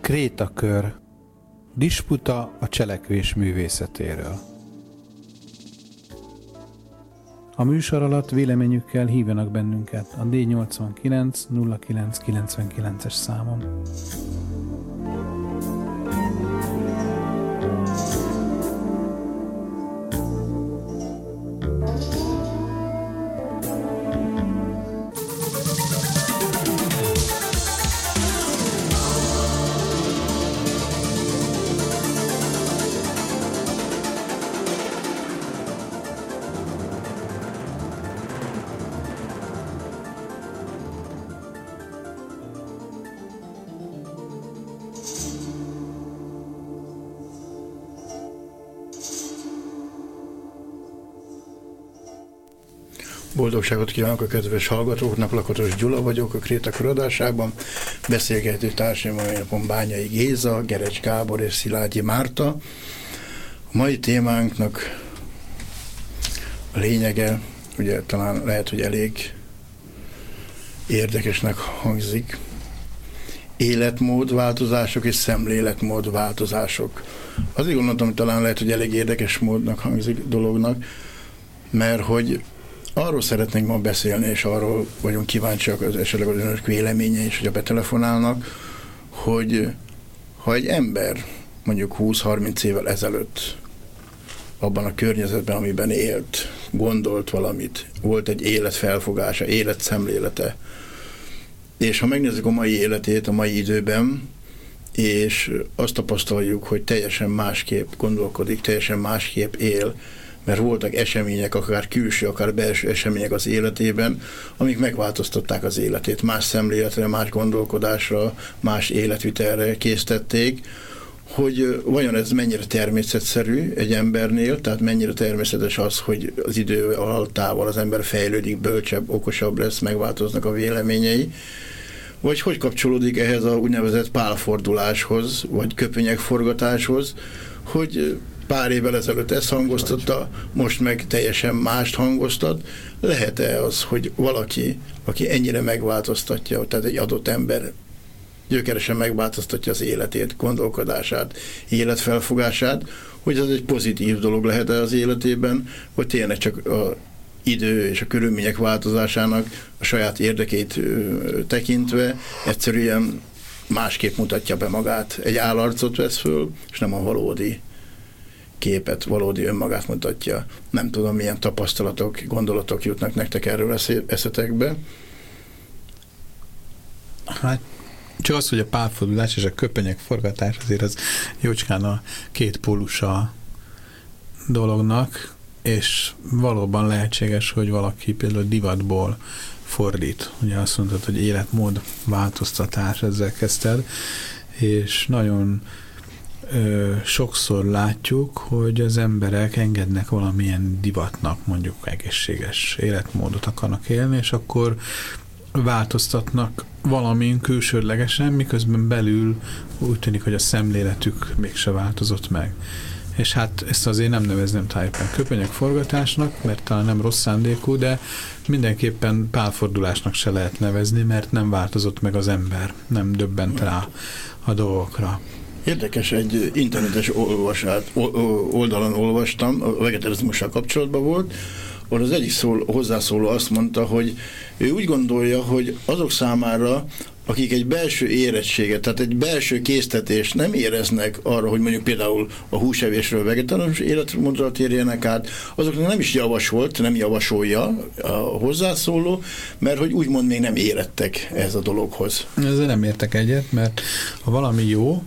Krétakör. Disputa a cselekvés művészetéről. A műsor alatt véleményükkel hívjanak bennünket a D89 0999-es számon. Boldogságot kívánok a kedves hallgatóknak, Lakatos Gyula vagyok a Krétakör adásában. Beszélgető társaim a mai napon Bányai Géza, Gerecs Gábor és Szilágyi Márta. A mai témánknak a lényege, ugye talán lehet, hogy elég érdekesnek hangzik, életmódváltozások és szemléletmódváltozások. Azért gondoltam, hogy talán lehet, hogy elég érdekes módnak hangzik dolognak, mert hogy arról szeretnénk ma beszélni, és arról vagyunk kíváncsiak esetleg az önök véleménye is, hogy a betelefonálnak, hogy ha egy ember mondjuk 20-30 évvel ezelőtt abban a környezetben, amiben élt, gondolt valamit, volt egy életfelfogása, életszemlélete, és ha megnézzük a mai életét a mai időben, és azt tapasztaljuk, hogy teljesen másképp gondolkodik, teljesen másképp él, mert voltak események, akár külső, akár belső események az életében, amik megváltoztatták az életét, más szemléletre, más gondolkodásra, más életvitelre késztették, hogy vajon ez mennyire természetszerű egy embernél, tehát mennyire természetes az, hogy az idő alattával az ember fejlődik, bölcsebb, okosabb lesz, megváltoznak a véleményei, vagy hogy kapcsolódik ehhez a úgynevezett pálforduláshoz, vagy köpönyegforgatáshoz, hogy pár évvel ezelőtt ezt hangoztatta, most meg teljesen mást hangoztat. Lehet-e az, hogy valaki, aki ennyire megváltoztatja, tehát egy adott ember gyökeresen megváltoztatja az életét, gondolkodását, életfelfogását, hogy az egy pozitív dolog lehet-e az életében, vagy tényleg csak az idő és a körülmények változásának a saját érdekét tekintve egyszerűen másképp mutatja be magát. Egy állarcot vesz föl, és nem a valódi képet, valódi önmagát mutatja. Nem tudom, milyen tapasztalatok, gondolatok jutnak nektek erről eszetekbe. Hát csak az, hogy a pálfordulás és a köpenyegforgatás azért az jócskán a két pólusa dolognak, és valóban lehetséges, hogy valaki például divatból fordít. Ugye azt mondtad, hogy életmód változtatás, ezzel kezdted, és nagyon sokszor látjuk, hogy az emberek engednek valamilyen divatnak, mondjuk egészséges életmódot akarnak élni, és akkor változtatnak valamin külsődlegesen, miközben belül úgy tűnik, hogy a szemléletük mégse változott meg. És hát ezt azért nem nevezném tájépen köpenyegforgatásnak, mert talán nem rossz szándékú, de mindenképpen pálfordulásnak se lehet nevezni, mert nem változott meg az ember, nem döbbent rá a dolgokra. Érdekes, egy internetes oldalon olvastam, a vegetarizmussal kapcsolatban volt, ahol az egyik hozzászóló azt mondta, hogy ő úgy gondolja, hogy azok számára, akik egy belső érettséget, tehát egy belső késztetést nem éreznek arra, hogy mondjuk például a húsevésről vegetáriánus életmódra térjenek át, azoknak nem is javasolt, nem javasolja a hozzászóló, mert hogy úgymond még nem érettek ez a dologhoz. Ezzel nem értek egyet, mert ha valami jó,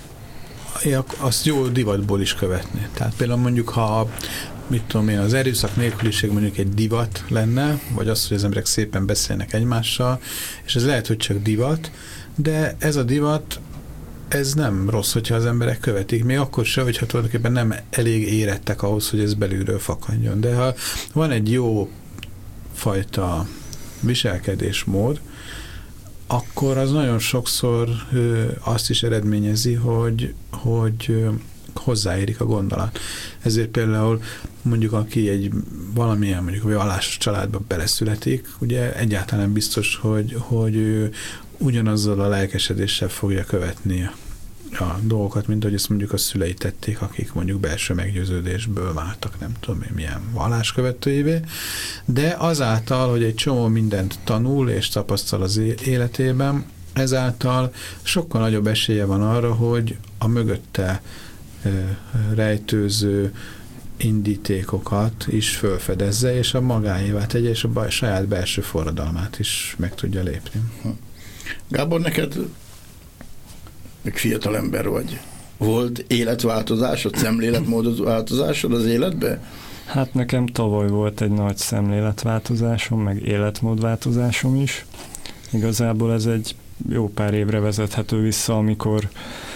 azt jó divatból is követni. Tehát például mondjuk, ha mit tudom én, az erőszak nélküliség mondjuk egy divat lenne, vagy az, hogy az emberek szépen beszélnek egymással, és ez lehet, hogy csak divat, de ez a divat, ez nem rossz, hogyha az emberek követik, még akkor sem, hogyha tulajdonképpen nem elég érettek ahhoz, hogy ez belülről fakadjon. De ha van egy jó fajta viselkedésmód, akkor az nagyon sokszor azt is eredményezi, hogy hozzáérik a gondolat. Ezért például mondjuk, aki egy valamilyen mondjuk vallásos családba beleszületik, ugye egyáltalán biztos, hogy ő ugyanazzal a lelkesedéssel fogja követni a dolgokat, mint hogy ezt mondjuk a szülei tették, akik mondjuk belső meggyőződésből váltak, nem tudom én milyen valláskövetőivé, de azáltal, hogy egy csomó mindent tanul és tapasztal az életében, ezáltal sokkal nagyobb esélye van arra, hogy a mögötte rejtőző indítékokat is felfedezze, és a magáévá tegye, és a saját belső forradalmát is meg tudja lépni. Gábor, neked fiatal ember vagy. Volt életváltozásod, szemléletmódod változásod az életbe? Hát nekem tavaly volt egy nagy szemléletváltozásom, meg életmódváltozásom is. Igazából ez egy jó pár évre vezethető vissza, amikor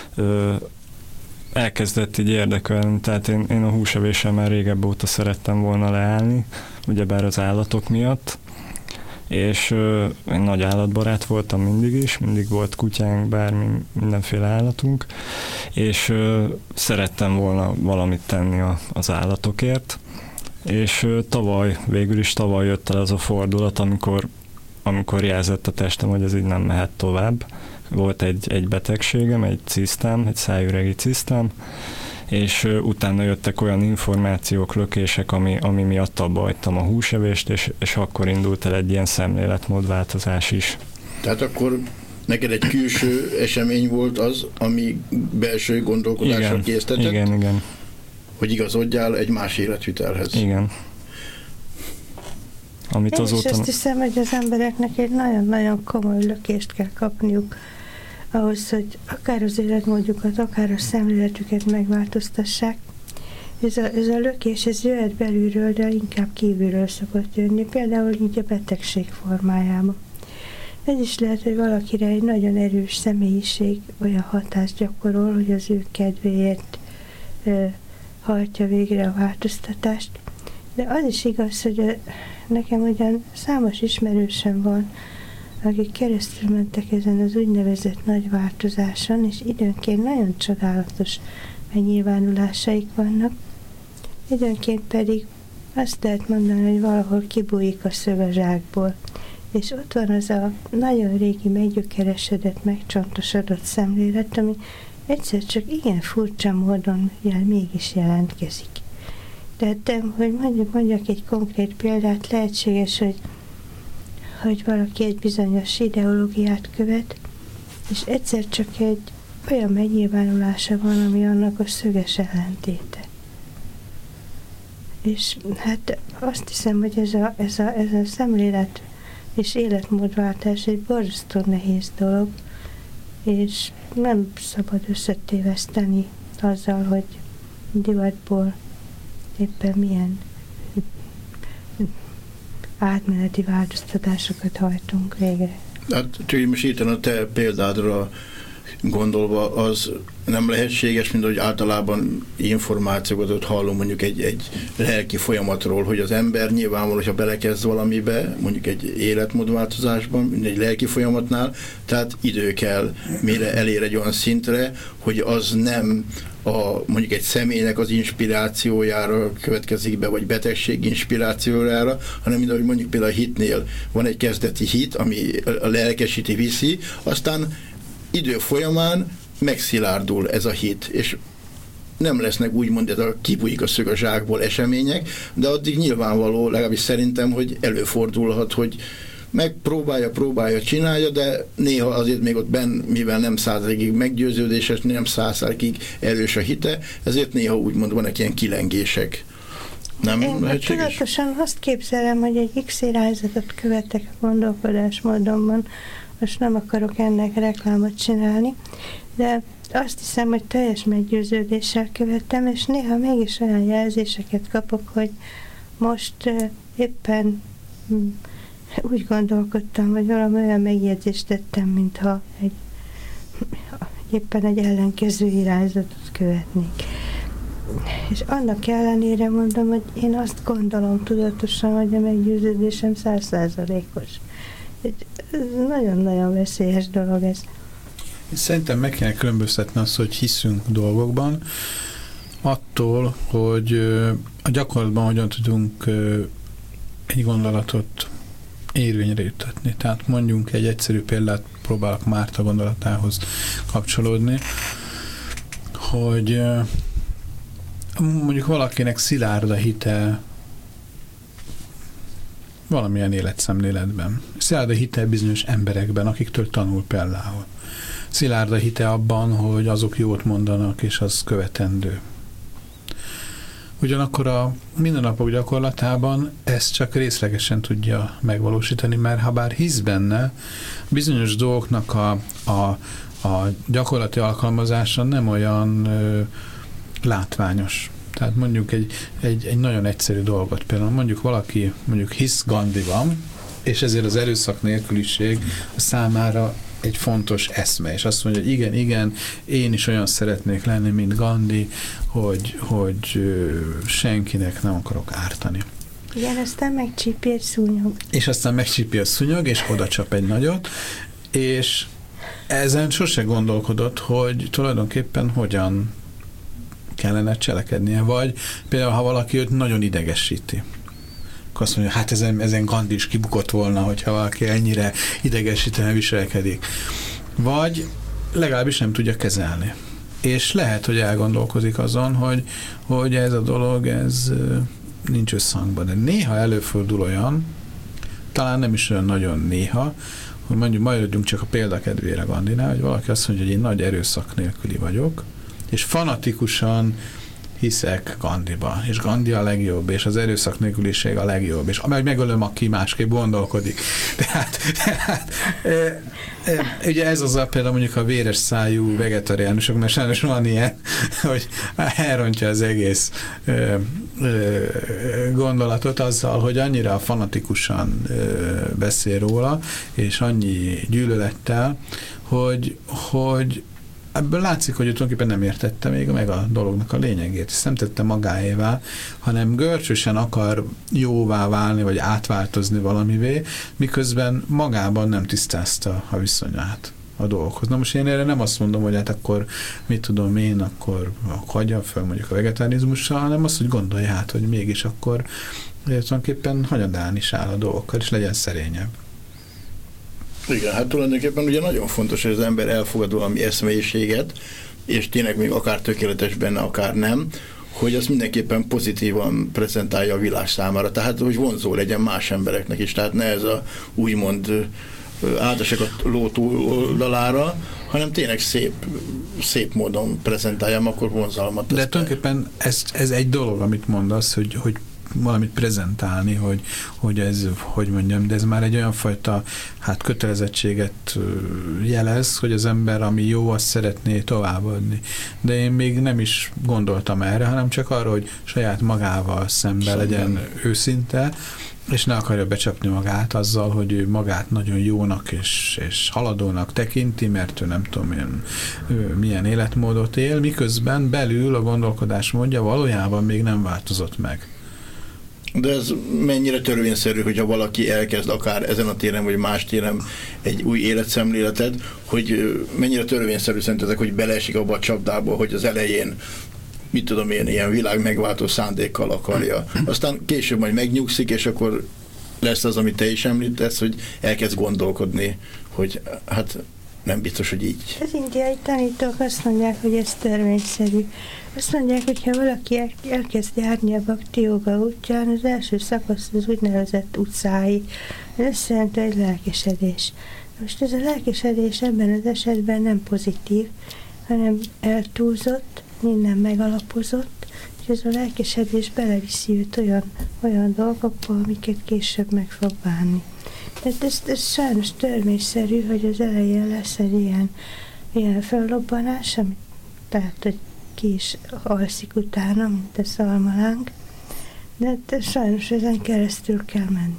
elkezdett így érdekelni, tehát én a húsevéssel már régebb óta szerettem volna leállni, ugyebár az állatok miatt, és én nagy állatbarát voltam mindig volt kutyánk, bármi, mindenféle állatunk, és szerettem volna valamit tenni az állatokért, és végül is tavaly jött el az a fordulat, amikor jelzett a testem, hogy ez így nem mehet tovább. Volt egy betegségem, egy cisztám, egy szájüregi cisztám, és utána jöttek olyan információk, lökések, ami miatt abba hagytam a húsevést, és akkor indult el egy ilyen szemléletmódváltozás is. Tehát akkor neked egy külső esemény volt az, ami belső gondolkodásra késztetett? Igen. Hogy igazodjál egy más életvitelhez. Igen. Amit Én is azt hiszem, hogy az embereknek egy nagyon-nagyon komoly lökést kell kapniuk ahhoz, hogy akár az életmódjukat, akár a szemléletüket megváltoztassák. Ez a lökés, ez jöhet belülről, de inkább kívülről szokott jönni, például így a betegség formájában. Ez is lehet, hogy valakire egy nagyon erős személyiség olyan hatást gyakorol, hogy az ő kedvéért hajtja végre a változtatást. De az is igaz, hogy nekem ugyan számos ismerősöm van, akik keresztül mentek ezen az úgynevezett nagy változáson, és időnként nagyon csodálatos megnyilvánulásaik vannak, időnként pedig azt lehet mondani, hogy valahol kibújik a szög a zsákból. És ott van az a nagyon régi, meggyökeresedett, megcsontosodott szemlélet, ami egyszer csak igen furcsa módon mégis jelentkezik. Tehát, hogy mondjak egy konkrét példát, lehetséges, hogy valaki egy bizonyos ideológiát követ, és egyszer csak egy olyan megnyilvánulása van, ami annak a szöges ellentéte. És hát azt hiszem, hogy ez a szemlélet és életmódváltás egy borzasztó nehéz dolog, és nem szabad összetéveszteni azzal, hogy divatból éppen milyen átmeneti változtatásokat hajtunk végre. Hát csak most írtam a te példádra gondolva, az nem lehetséges, mint hogy általában információkat ott hallunk mondjuk egy lelki folyamatról, hogy az ember nyilvánvaló, hogyha belekezd valamibe, mondjuk egy életmódváltozásban, egy lelki folyamatnál, tehát idő kell, mire elér egy olyan szintre, hogy az nem mondjuk egy személynek az inspirációjára következik be, vagy betegség inspirációjára, hanem mint ahogy mondjuk például a hitnél van egy kezdeti hit, ami a lelkesíti, viszi, aztán idő folyamán megszilárdul ez a hit, és nem lesznek úgymond ez a kibújik a szög a zsákból események, de addig nyilvánvaló, legalábbis szerintem, hogy előfordulhat, hogy próbálja, csinálja, de néha azért még ott benn, mivel nem 100%-ig meggyőződéses, nem 100%-ig erős a hite, ezért néha úgymond vannak ilyen kilengések. Nem lehetséges? Tudatosan azt képzelem, hogy egy X irányzatot követek a gondolkodásmódomban, most nem akarok ennek reklámot csinálni, de azt hiszem, hogy teljes meggyőződéssel követtem, és néha mégis olyan jelzéseket kapok, hogy most éppen úgy gondolkodtam, vagy valami olyan megjegyzést tettem, mintha éppen egy ellenkező irányzatot követnék. És annak ellenére mondom, hogy én azt gondolom tudatosan, hogy a meggyőződésem 100%-os. Nagyon-nagyon veszélyes dolog ez. Szerintem meg kell különböztetni azt, hogy hiszünk dolgokban, attól, hogy a gyakorlatban hogyan tudunk egy gondolatot érvényre juttatni. Tehát mondjunk egy egyszerű példát, próbálok Márta gondolatához kapcsolódni. hogy mondjuk valakinek szilárd a hite valamilyen életszemléletben. Szilárd a hite bizonyos emberekben, akiktől tanul például. Szilárd a hite abban, hogy azok jót mondanak, és az követendő. Ugyanakkor a mindennapok gyakorlatában ezt csak részlegesen tudja megvalósítani, mert ha bár hisz benne, bizonyos dolgoknak a gyakorlati alkalmazása nem olyan látványos. Tehát mondjuk egy nagyon egyszerű dolgot, például mondjuk valaki hisz Gandhiban, és ezért az erőszak nélküliség számára egy fontos eszme, és azt mondja, hogy igen, én is olyan szeretnék lenni, mint Gandhi, hogy senkinek nem akarok ártani. Igen, aztán megcsípi egy szúnyog. És aztán megcsípi a szúnyog, és oda csap egy nagyot, és ezen sose gondolkodott, hogy tulajdonképpen hogyan kellene cselekednie, vagy például, ha valaki őt nagyon idegesíti, akkor azt mondja, hát ezen Gandhi is kibukott volna, hogyha valaki ennyire idegesítően viselkedik. Vagy legalábbis nem tudja kezelni. És lehet, hogy elgondolkozik azon, hogy ez a dolog, ez nincs összhangban. De néha előfordul olyan, talán nem is olyan nagyon néha, hogy mondjuk maradjunk csak a példakedvére Gandhinál, hogy valaki azt mondja, hogy én nagy erőszak nélküli vagyok, és fanatikusan hiszek Gandhiba, és Gandhi a legjobb, és az erőszak nélküliség a legjobb, és amely megölöm, aki másképp gondolkodik. Tehát ugye ez az például mondjuk a véres szájú vegetariánusok, mert sajnos van ilyen, hogy elrontja az egész gondolatot azzal, hogy annyira fanatikusan beszél róla, és annyi gyűlölettel, hogy ebből látszik, hogy ő tulajdonképpen nem értette még meg a dolognak a lényegét, és nem tette magáévá, hanem görcsösen akar jóvá válni, vagy átváltozni valamivé, miközben magában nem tisztázta a viszonyát a dolgokhoz. Na most én erre nem azt mondom, hogy hát akkor mit tudom én, akkor hagyja fel mondjuk a vegetarianizmussal, hanem azt, hogy gondolja hát, hogy mégis akkor tulajdonképpen hanyadán is áll a dolgokkal, és legyen szerényebb. Igen, hát tulajdonképpen ugye nagyon fontos, hogy az ember elfogad valami eszmélyiséget, és tényleg még akár tökéletes benne, akár nem, hogy azt mindenképpen pozitívan prezentálja a világ számára, tehát hogy vonzó legyen más embereknek is, tehát ne ez a úgymond áldasek a ló túloldalára, hanem tényleg szép módon prezentáljam, akkor vonzalmat. De tulajdonképpen ez egy dolog, amit mondasz, hogy valamit prezentálni, hogy ez, hogy mondjam, de ez már egy olyan fajta kötelezettséget jelez, hogy az ember, ami jó, azt szeretné továbbadni. De én még nem is gondoltam erre, hanem csak arra, hogy saját magával szemben legyen őszinte, és ne akarja becsapni magát azzal, hogy ő magát nagyon jónak és haladónak tekinti, mert ő nem tudom milyen életmódot él, miközben belül a gondolkodásmódja valójában még nem változott meg. De ez mennyire törvényszerű, hogyha valaki elkezd akár ezen a téren, vagy más téren egy új életszemléletet, hogy mennyire törvényszerű szerintetek, hogy beleesik abba a csapdába, hogy az elején mit tudom én, ilyen világ megváltó szándékkal akarja. Aztán később majd megnyugszik, és akkor lesz az, amit te is említesz, hogy elkezd gondolkodni, hogy hát nem biztos, hogy így. Az indiai tanítók azt mondják, hogy ez törvényszerű. Azt mondják, hogy ha valaki elkezd járni a bhakti jóga útján, az első szakasz az úgynevezett utcái. Ez azt jelenti, hogy lelkesedés. Most ez a lelkesedés ebben az esetben nem pozitív, hanem eltúlzott, minden megalapozott, és ez a lelkesedés beleviszi őt olyan dolgokba, amiket később meg fog bánni. Tehát ez sajnos törvényszerű, hogy az elején lesz egy ilyen fellobbanás, tehát, hogy ki is alszik utána, mint a szalmalánk, de sajnos ezen keresztül kell menni.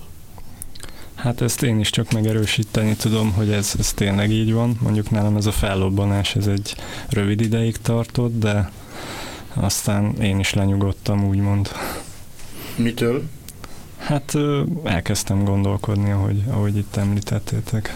Hát ezt én is csak megerősíteni tudom, hogy ez tényleg így van. Mondjuk nálam ez a fellobbanás, ez egy rövid ideig tartott, de aztán én is lenyugodtam, úgymond. Mitől? Hát elkezdtem gondolkodni, ahogy itt említettétek.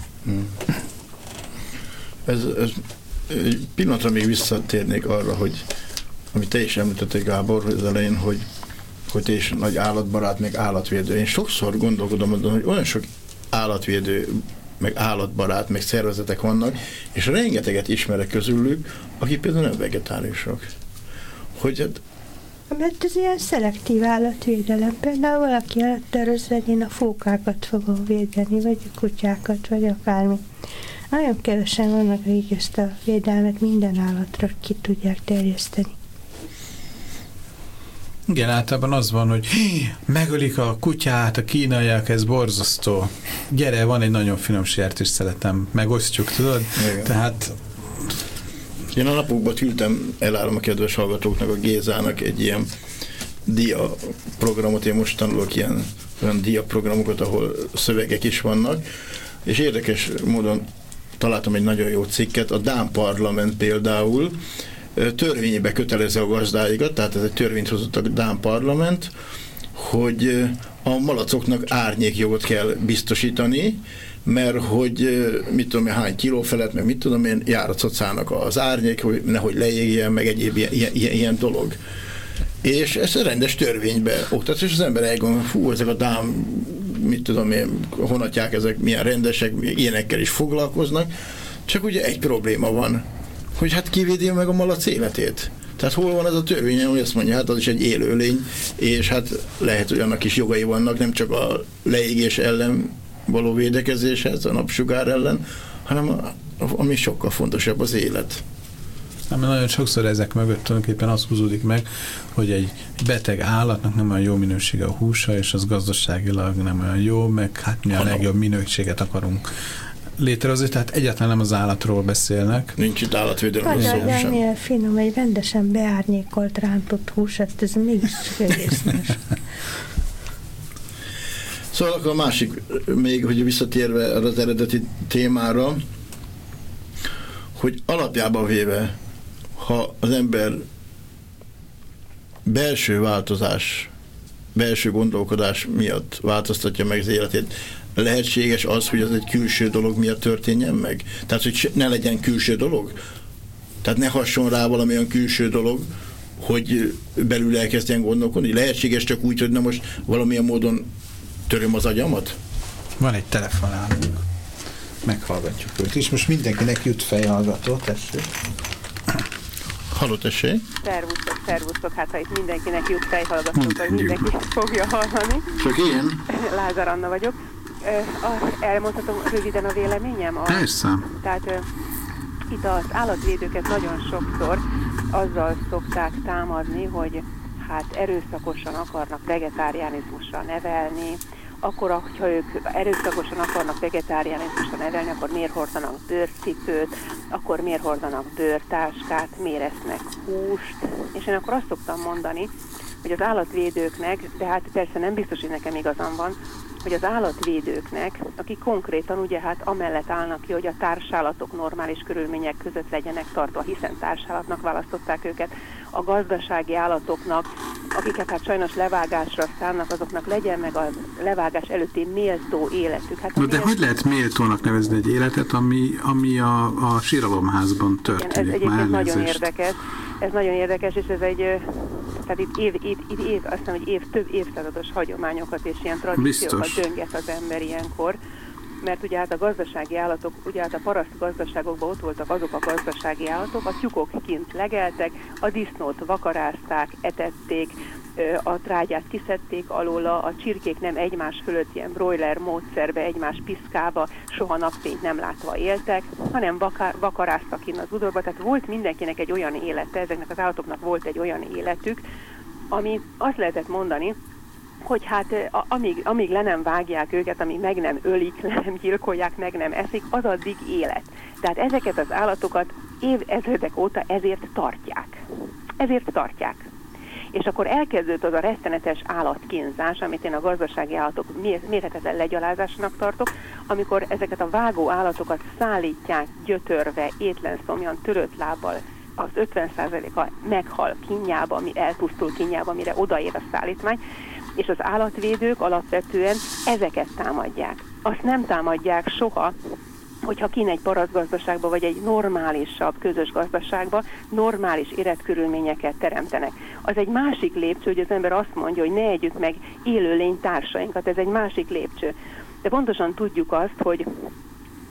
Ez egy pillanatra még visszatérnék arra, hogy amit te is említettél, Gábor, az elején, hogy te is nagy állatbarát, meg állatvédő. Én sokszor gondolkodom azon, hogy olyan sok állatvédő meg állatbarát, meg szervezetek vannak, és rengeteget ismerek közülük, akik például nem vegetáriusok. Hogy hát mert ez ilyen szelektív állatvédelem. Például valaki elhatározza, hogy én a fókákat fogom védeni, vagy a kutyákat, vagy akármi. Nagyon kevesen vannak, akik ezt a védelmet minden állatra ki tudják terjeszteni. Igen, általában az van, hogy megölik a kutyát, a kínaiak, ez borzasztó. Gyere, van egy nagyon finom sertésszeletem, megosztjuk, tudod? Igen. Tehát én a napokban ültem, elárulom a kedves hallgatóknak, a Gézának egy ilyen diaprogramot, én most tanulok olyan diaprogramokat, ahol szövegek is vannak, és érdekes módon találtam egy nagyon jó cikket, a Dán Parlament például törvényébe kötelezze a gazdáikat, tehát ez egy törvényt hozott a Dán Parlament, hogy a malacoknak árnyékjogot kell biztosítani, mert hogy mit tudom én, hány kiló felett, meg mit tudom én, jár a cocának az árnyék, hogy nehogy leégjen, meg egyéb ilyen dolog. És ezt a rendes törvénybe oktat, és az ember elgondol, fú, ezek a dán, mit tudom én, honatják, ezek milyen rendesek, ilyenekkel is foglalkoznak, csak ugye egy probléma van, hogy hát kivédi meg a malac életét. Tehát hol van ez a törvény, hogy azt mondja, hát az is egy élőlény, és hát lehet, hogy annak is jogai vannak, nem csak a leégés ellen való védekezéshez, a napsugár ellen, hanem ami sokkal fontosabb, az élet. mert nagyon sokszor ezek mögött tulajdonképpen az húzódik meg, hogy egy beteg állatnak nem olyan jó minősége a húsa, és az gazdaságilag nem olyan jó, meg hát mi a legjobb minőséget akarunk létrehozni, tehát egyáltalán nem az állatról beszélnek. Nincs itt állatvédelmi szó sem. sem. Milyen finom, egy rendesen beárnyékolt rántott hús, ez mégis egésznes. Szóval akkor a másik, még hogy visszatérve az eredeti témára, hogy alapjában véve, ha az ember belső változás, belső gondolkodás miatt változtatja meg az életét, lehetséges az, hogy az egy külső dolog miatt történjen meg? Tehát, hogy ne legyen külső dolog? Tehát ne hasson rá valamilyen külső dolog, hogy belül elkezdjen gondolkodni? Lehetséges csak úgy, hogy na most valamilyen módon töröm az agyamat? Van egy telefonálunk. Meghallgatjuk őt is. Most mindenkinek jut fejhallgató, tessék. Halló, tessék. Szervusztok, hát ha itt mindenkinek jut fejhallgató, hogy mindenki fogja hallani. Csak én? Lázár Anna vagyok. Elmondhatom röviden a véleményem? Persze. Tehát itt az állatvédőket nagyon sokszor azzal szokták támadni, hogy hát erőszakosan akarnak vegetáriánizmusra nevelni, akkor, ha ők erőszakosan akarnak vegetáriánizmusra nevelni, akkor miért hordanak bőrcipőt, akkor miért hordanak bőrtáskát, miért esznek húst, és én akkor azt szoktam mondani, hogy az állatvédőknek, de hát persze nem biztos, hogy nekem igazam van, hogy az állatvédőknek, akik konkrétan ugye hát amellett állnak ki, hogy a társállatok normális körülmények között legyenek tartva, hiszen társállatnak választották őket, a gazdasági állatoknak, akiket hát sajnos levágásra szánnak, azoknak legyen meg a levágás előtti méltó életük. Hát de hogy lehet méltónak nevezni egy életet, ami a síralomházban történik? Ez egyébként nagyon érdekes. Ez nagyon érdekes, és ez egy, tehát itt azt hiszem, hogy több évszázados hagyományokat és ilyen tradíciókat dönget az ember ilyenkor, mert ugye hát a gazdasági állatok, ugye hát a paraszt gazdaságokban ott voltak azok a gazdasági állatok, a tyúkok kint legeltek, a disznót vakarázták, etették, a trágyát kiszedték alóla, a csirkék nem egymás fölött ilyen broiler módszerbe, egymás piszkába, soha napfényt nem látva éltek, hanem vakaráztak kint az udorba, tehát volt mindenkinek egy olyan élete, ezeknek az állatoknak volt egy olyan életük, ami azt lehetett mondani, hogy hát amíg le nem vágják őket, amíg meg nem ölik, le nem gyilkolják, meg nem eszik, az addig élet. Tehát ezeket az állatokat évezredek óta ezért tartják. Ezért tartják. És akkor elkezdődött az a rettenetes állatkínzás, amit én a gazdasági állatok mérhetetlen legyalázásnak tartok, amikor ezeket a vágó állatokat szállítják gyötörve, étlenszomjan, törött lábbal, az 50%-a meghal kínjába, elpusztul kínjába, mire odaér a szállítmány, és az állatvédők alapvetően ezeket támadják. Azt nem támadják soha, hogyha kint egy parasztgazdaságba, vagy egy normálisabb közös gazdaságba normális életkörülményeket teremtenek. Az egy másik lépcső, hogy az ember azt mondja, hogy ne együk meg élőlény társainkat, ez egy másik lépcső. De pontosan tudjuk azt, hogy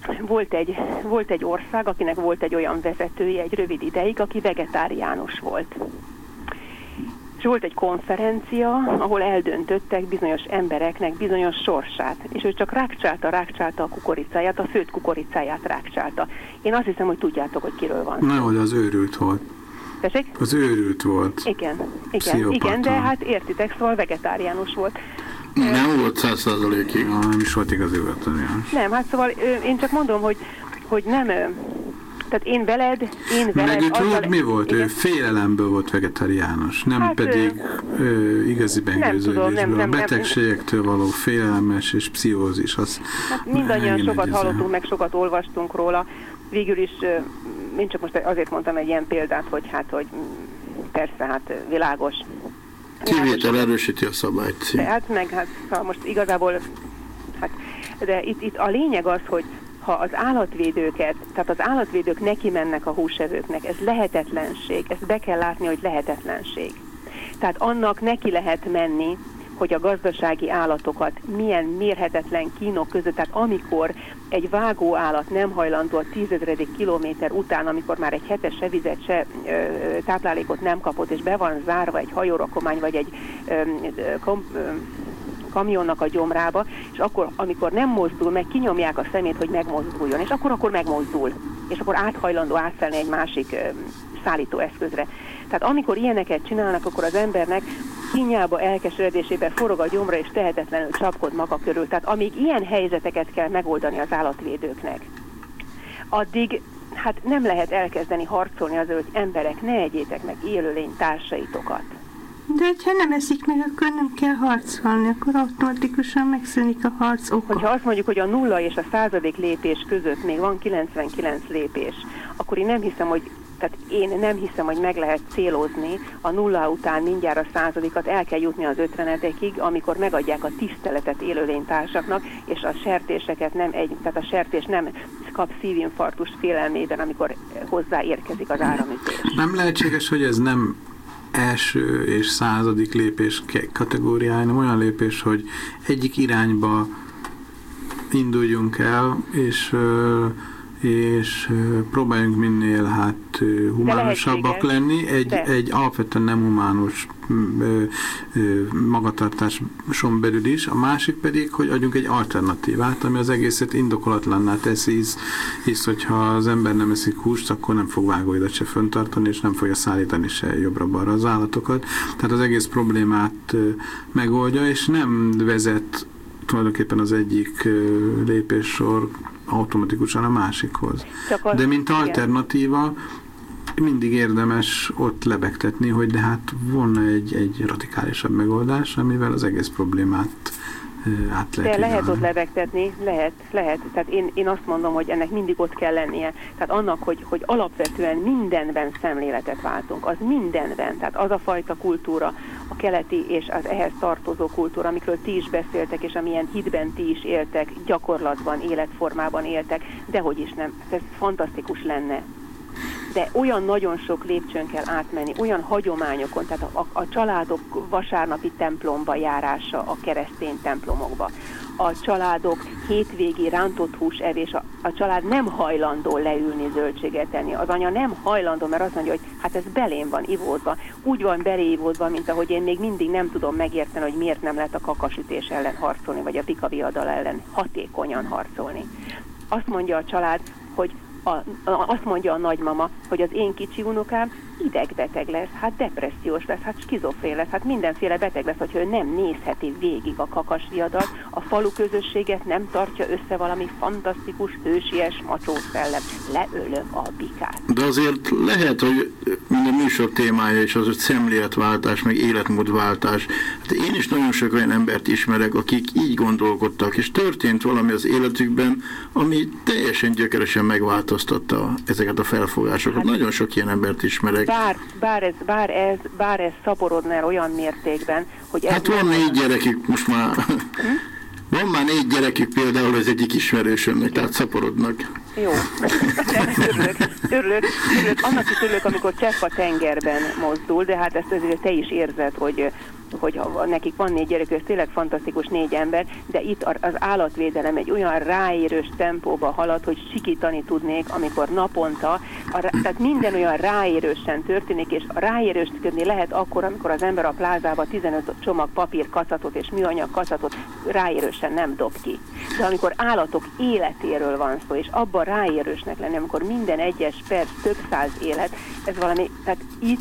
volt egy ország, akinek volt egy olyan vezetője egy rövid ideig, aki vegetáriánus volt. És volt egy konferencia, ahol eldöntöttek bizonyos embereknek bizonyos sorsát, és ő csak rákcsálta a kukoricáját, a főtt kukoricáját rákcsálta. Én azt hiszem, hogy tudjátok, hogy kiről van. Nehogy az őrült volt. Tessék? Az őrült volt. Igen, de hát értitek, szóval vegetáriánus volt. Nem volt 100%-ig. Nem is volt igazi vegetáriánus. Nem, hát szóval én csak mondom, hogy nem... Tehát én veled Meg itt azzal... mi volt? Igen. Ő félelemből volt vegetáriánus, nem hát, pedig igazi meggyőződésből. A betegségektől való félelmes és pszichózis. Hát mindannyian sokat hallottunk, meg sokat olvastunk róla. Végül is, én csak most azért mondtam egy ilyen példát, hogy persze, hát világos. Kivétel erősíti a szabályt. Hát most igazából, de itt a lényeg az, hogy ha az állatvédőket, tehát az állatvédők neki mennek a húsevőknek, ez lehetetlenség, ezt be kell látni, hogy lehetetlenség. Tehát annak neki lehet menni, hogy a gazdasági állatokat milyen mérhetetlen kínok között, tehát amikor egy vágóállat nem hajlandó a 10.000. kilométer után, amikor már egy hetes se vizet, se táplálékot nem kapott, és be van zárva egy hajórakomány, vagy egy kamionnak a gyomrába, és akkor, amikor nem mozdul meg, kinyomják a szemét, hogy megmozduljon, és akkor megmozdul, és akkor áthajlandó átszállni egy másik szállítóeszközre. Tehát amikor ilyeneket csinálnak, akkor az embernek kínjába, elkeseredésében forog a gyomra, és tehetetlenül csapkod maga körül. Tehát amíg ilyen helyzeteket kell megoldani az állatvédőknek, addig hát nem lehet elkezdeni harcolni azért, hogy emberek, ne egyétek meg élőlény társaitokat. De hogyha nem eszik meg, akkor nem kell harcolni, akkor automatikusan megszűnik a harc oka. Hogyha azt mondjuk, hogy a 0 és a 100. lépés között még van 99 lépés, akkor én nem hiszem, hogy meg lehet célozni a 0 után mindjárt a 100-at, el kell jutni az 50-ekig, amikor megadják a tiszteletet élőlénytársaknak, és a sertéseket tehát a sertés nem kap szívinfarktus félelmében, amikor hozzáérkezik az áramütés. Nem lehetséges, hogy ez nem első és 100. lépés kategóriája, hanem olyan lépés, hogy egyik irányba induljunk el, és próbáljunk minél humánusabbak lenni, egy alapvetően nem humánus magatartáson belül is, a másik pedig, hogy adjunk egy alternatívát, ami az egészet indokolatlanná teszi, hisz hogyha az ember nem eszik húst, akkor nem fog vágóidat se föntartani, és nem fogja szállítani se jobbra-balra az állatokat. Tehát az egész problémát megoldja, és nem vezet tulajdonképpen az egyik lépéssor automatikusan a másikhoz. De mint alternatíva mindig érdemes ott lebegtetni, hogy de hát volna egy radikálisabb megoldás, amivel az egész problémát át lehet. De lehet ott lebegtetni, lehet. Tehát én azt mondom, hogy ennek mindig ott kell lennie. Tehát annak, hogy alapvetően mindenben szemléletet váltunk, az mindenben, tehát az a fajta kultúra, a keleti és az ehhez tartozó kultúra, amikről ti is beszéltek, és amilyen hitben ti is éltek, gyakorlatban, életformában éltek, dehogy is nem, ez fantasztikus lenne. De olyan nagyon sok lépcsőn kell átmenni, olyan hagyományokon, tehát a családok vasárnapi templomba járása a keresztény templomokba, a családok hétvégi rántott hús evés, a család nem hajlandó leülni zöldséget tenni. Az anya nem hajlandó, mert azt mondja, hogy hát ez belém van ivódva. Úgy van beléivódva, mint ahogy én még mindig nem tudom megérteni, hogy miért nem lehet a kakasütés ellen harcolni, vagy a pikaviadal ellen hatékonyan harcolni. Azt mondja a család, hogy azt mondja a nagymama, hogy az én kicsi unokám idegbeteg lesz, hát depressziós lesz, hát skizofrén lesz, hát mindenféle beteg lesz, hogyha ő nem nézheti végig a kakasviadat, a falu közösséget nem tartja össze valami fantasztikus, hősies macsó szellem. Leölöm a bikát. De azért lehet, hogy minden műsor témája is az, hogy szemléletváltás, meg életmódváltás. Hát én is nagyon sok olyan embert ismerek, akik így gondolkodtak, és történt valami az életükben, ami teljesen gyökeresen megváltoztatta ezeket a felfogásokat. Hát, nagyon sok ilyen embert ismerek. Bár ez szaporodna olyan mértékben, hogy... Hát van 4 gyerekük most már... Van már 4 gyerekük például az egyik ismerősömnek, tehát szaporodnak. Jó. Örülök. Annak is örülök, amikor csepp a tengerben mozdul, de hát ezt azért te is érzed, hogy nekik van 4 gyerek, ez tényleg fantasztikus 4 ember, de itt az állatvédelem egy olyan ráérős tempóba halad, hogy sikítani tudnék, amikor naponta, tehát minden olyan ráérősen történik, és a ráérősködni lehet akkor, amikor az ember a plázába 15 csomag papír kacatot és műanyag kacatot ráérősen nem dob ki. De amikor állatok életéről van szó, és abban ráérősnek lenni, amikor minden egyes perc több száz élet, ez valami, tehát itt,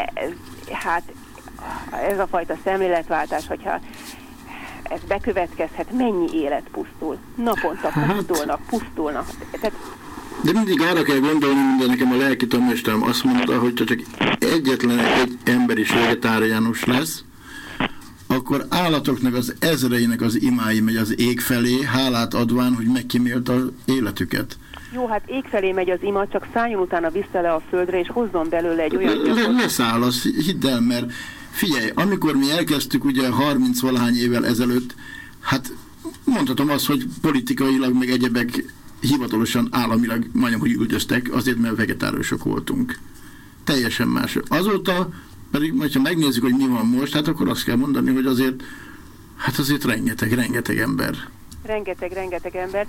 ez a fajta szemléletváltás, hogyha ez bekövetkezhet, mennyi élet pusztul. Naponta pusztulnak. Tehát, de mindig arra kell gondolni, de nekem a lelki tanítom azt mondta, hogy csak egyetlen egy ember is vegetáriánus lesz, akkor állatoknak az ezreinek az imái megy az ég felé, hálát adván, hogy megkímélte az életüket. Jó, hát ég felé megy az ima, csak szálljon utána vissza le a földre, és hozzon belőle egy olyan... Leszáll, az hidd el, mert figyelj, amikor mi elkezdtük ugye 30-valahány évvel ezelőtt, hát mondhatom azt, hogy politikailag meg egyebek hivatalosan államilag majdnem, hogy üldöztek, azért, mert vegetáriusok voltunk. Teljesen más. Azóta pedig, ha megnézzük, hogy mi van most, hát akkor azt kell mondani, hogy azért rengeteg ember. Rengeteg ember.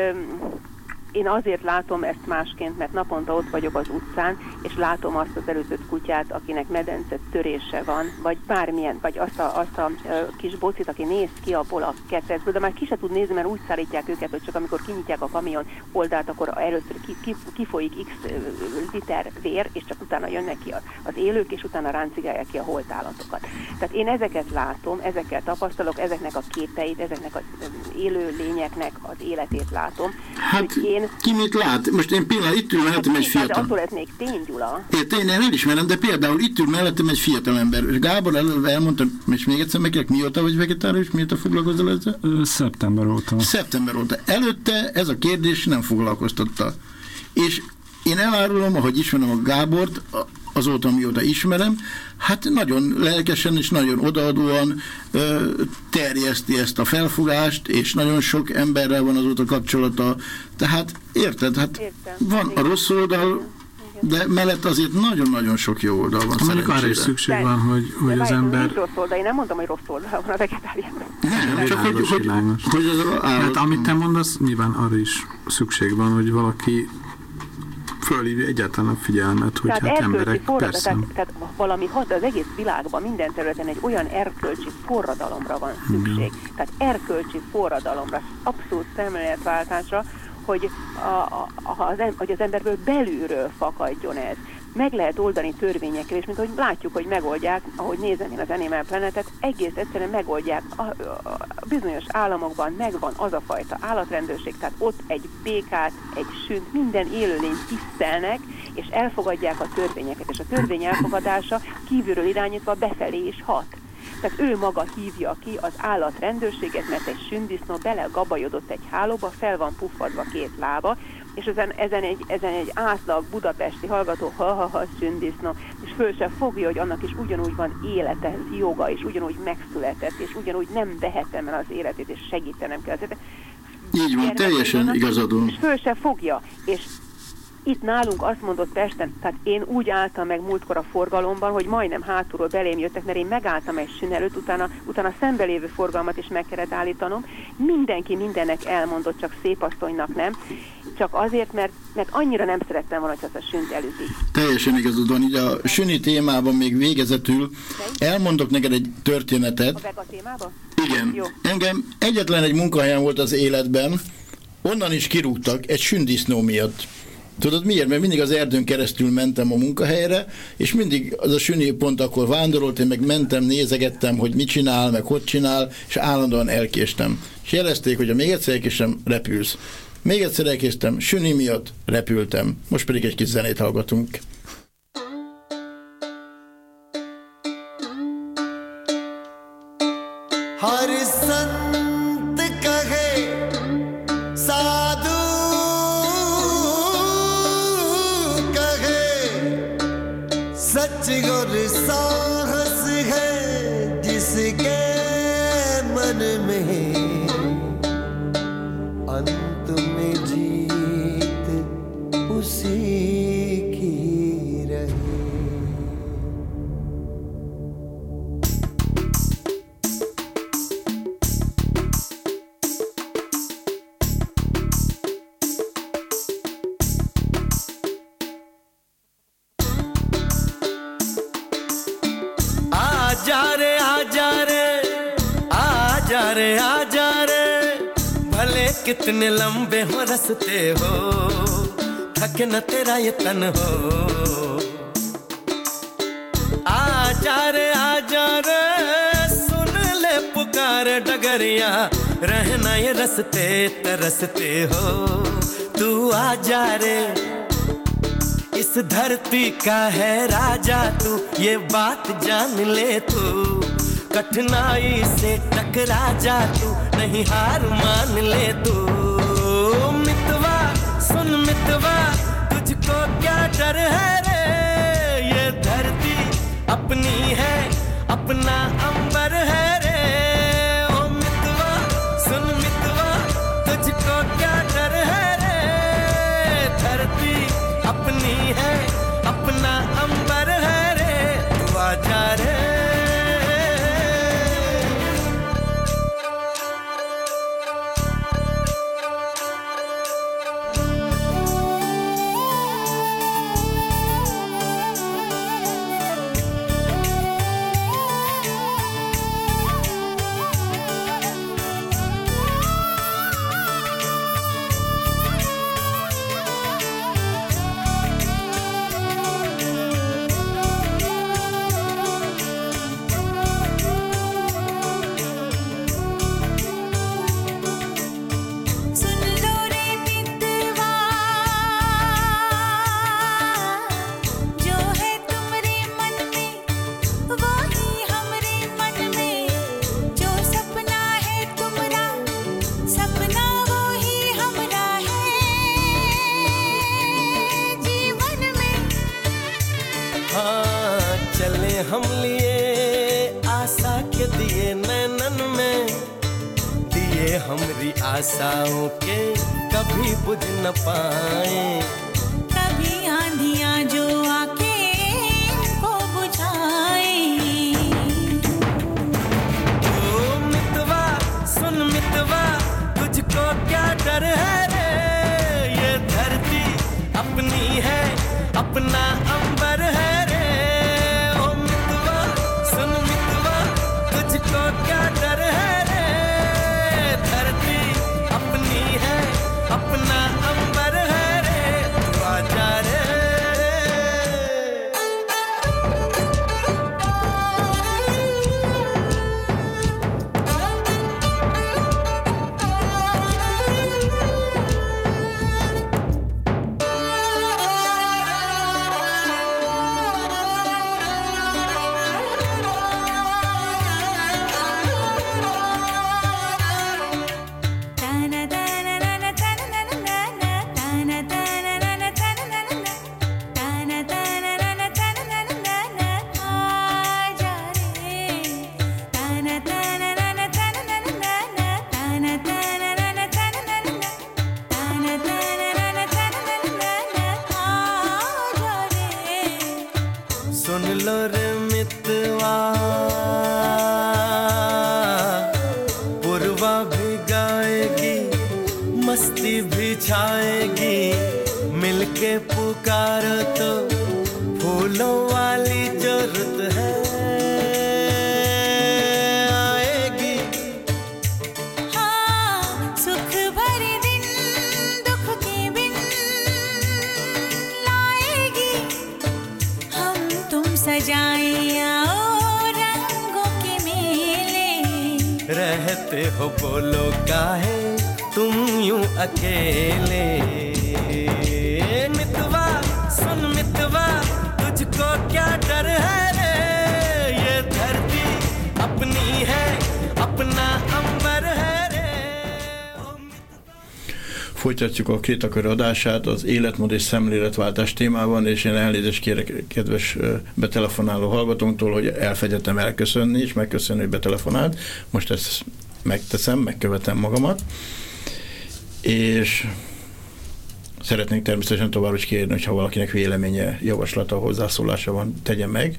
Én azért látom ezt másként, mert naponta ott vagyok az utcán, és látom azt az előzött kutyát, akinek medence törése van, vagy bármilyen, vagy azt a kis bocit, aki néz ki abból a ketrecből, de már ki se tud nézni, mert úgy szállítják őket, hogy csak amikor kinyitják a kamion oldalt, akkor először kifolyik x liter vér, és csak utána jönnek ki az élők, és utána ráncigálják ki a holt állatokat. Tehát én ezeket látom, ezekkel tapasztalok, ezeknek a képeit, ezeknek az élő lényeknek az életét látom. Hát ki mit lát? Most én például itt ül mellettem egy fiatal... De attól ez még tény, Gyula. Én elismerem, de például itt ül mellettem egy fiatal ember. És Gábor elmondtam, és még egyszer megkérek, mióta vagy vegetárius, mióta foglalkozol ezzel? Szeptember óta. Előtte ez a kérdés nem foglalkoztatta. És én elárulom, ahogy ismerem a Gábort, azóta, mióta ismerem, hát nagyon lelkesen és nagyon odaadóan terjeszti ezt a felfogást, és nagyon sok emberrel van azóta kapcsolata. Tehát érted? Hát értem. Van a rossz oldal, de mellett azért nagyon-nagyon sok jó oldal van. Mondjuk arra is szükség van, hogy az ember... Nincs rossz oldal, én nem mondtam, hogy rossz oldal van a vegetárián. Nem, csak hogy ez az állat... Hát amit te mondasz, nyilván arra is szükség van, hogy valaki fölhívja egyáltalán a figyelmet, hogy tehát hát emberek persze. Tehát valami az egész világban, minden területen egy olyan erkölcsi forradalomra van szükség. Tehát erkölcsi forradalomra, abszolút szemléletváltásra, hogy az emberből belülről fakadjon ez. Meg lehet oldani törvényekkel, és mint ahogy látjuk, hogy megoldják, ahogy nézem én az Animal Planetet, egész egyszerűen megoldják. A bizonyos államokban megvan az a fajta állatrendőrség, tehát ott egy békát, egy sünt, minden élőlényt tisztelnek, és elfogadják a törvényeket, és a törvény elfogadása kívülről irányítva befelé is hat. Tehát ő maga hívja ki az állatrendőrséget, mert egy sündisznó belegabajodott egy hálóba, fel van puffadva 2 lába, és ezen egy átlag budapesti hallgató, sündisznó, és föl sem fogja, hogy annak is ugyanúgy van élete, joga, és ugyanúgy megszületett, és ugyanúgy nem vehetem el az életét, és segítenem kell. Így van, teljesen igazadon. És föl sem fogja, és itt nálunk azt mondott Pesten, tehát én úgy álltam meg múltkor a forgalomban, hogy majdnem hátulról belém jöttek, mert én megálltam egy sün előtt, utána szembelévő forgalmat is meg kellett állítanom. Mindenki mindennek elmondott, csak szépasszonynak nem. Csak azért, mert annyira nem szerettem volna, hogy azt a sünt elütik. Teljesen igazad van. Így a süni témában még végezetül elmondok neked egy történetet. A vega témában? Igen. Jó. Engem egyetlen egy munkahelyen volt az életben, onnan is kirúgtak egy sündisznó miatt. Tudod miért? Mert mindig az erdőn keresztül mentem a munkahelyre, és mindig az a süni pont akkor vándorolt, én meg mentem, nézegettem, hogy mit csinál, meg hogy csinál, és állandóan elkéstem. És jelezték, hogy ha még egyszer elkéstem, repülsz. Még egyszer elkéstem, süni miatt repültem. Most pedig egy kis zenét hallgatunk. अंत में जीत उसी की रही। आजा रे भले कितने लंबे हो रस्ते हो, थके न तेरा ये तन हो। आजा रे सुन ले पुकार डगरिया, रहना ये रस्ते तरसते हो। तू आजा रे इस धरती का है राजा तू, ये बात जान ले तू। कठिनाई से टकरा जा तू, नहीं हार मान ले तू। मितवा सुन मितवा, तुझको क्या डर है रे, ये धरती अपनी है, अपना अंबर है रे। ओ मितवा सुन मितवा, तुझको क्या डर है रे, धरती अपनी है, अपना अंबर है रे। तू आजा रे। हम लिए आशा के दिए नैनन में, दिए हमरी आशाओं के कभी बुझ न पाए। कभी आंधियां जो आके को बुझाए। ओ मितवा सुन मितवा, तुझको क्या डर है रे, ये धरती अपनी है, अपना अंबर है रे। तुझको क्या डर है रे, धरती अपनी है, अपना अंबर है रे। तू आजा रे। सुन लो रे मितवा, पुरवा भी गाएगी, मस्ती भी छाएगी, मिलके पुकारो तो फूलों वाली जो रुत है आएगी। हाँ सुख भरे दिन दुख के बिन लाएगी, हम तुम सजाए आओ रंगों के मेले। रहते हो बोलो काहे तुम यूं अकेले। मितवा सुन मितवा, तुझको क्या डर है रे, ये धरती अपनी है, अपना अंबर है रे। Folytatjuk a Két Akar adását az életmód és szemléletváltás témában, és én elnézést kérek kedves betelefonáló hallgatónktól, hogy elfegyettem elköszönni, és megköszönni, hogy betelefonált. Most ezt megteszem, megkövetem magamat. És szeretnénk természetesen tovább is kérni, hogyha valakinek véleménye, javaslata, hozzászólása van, tegye meg.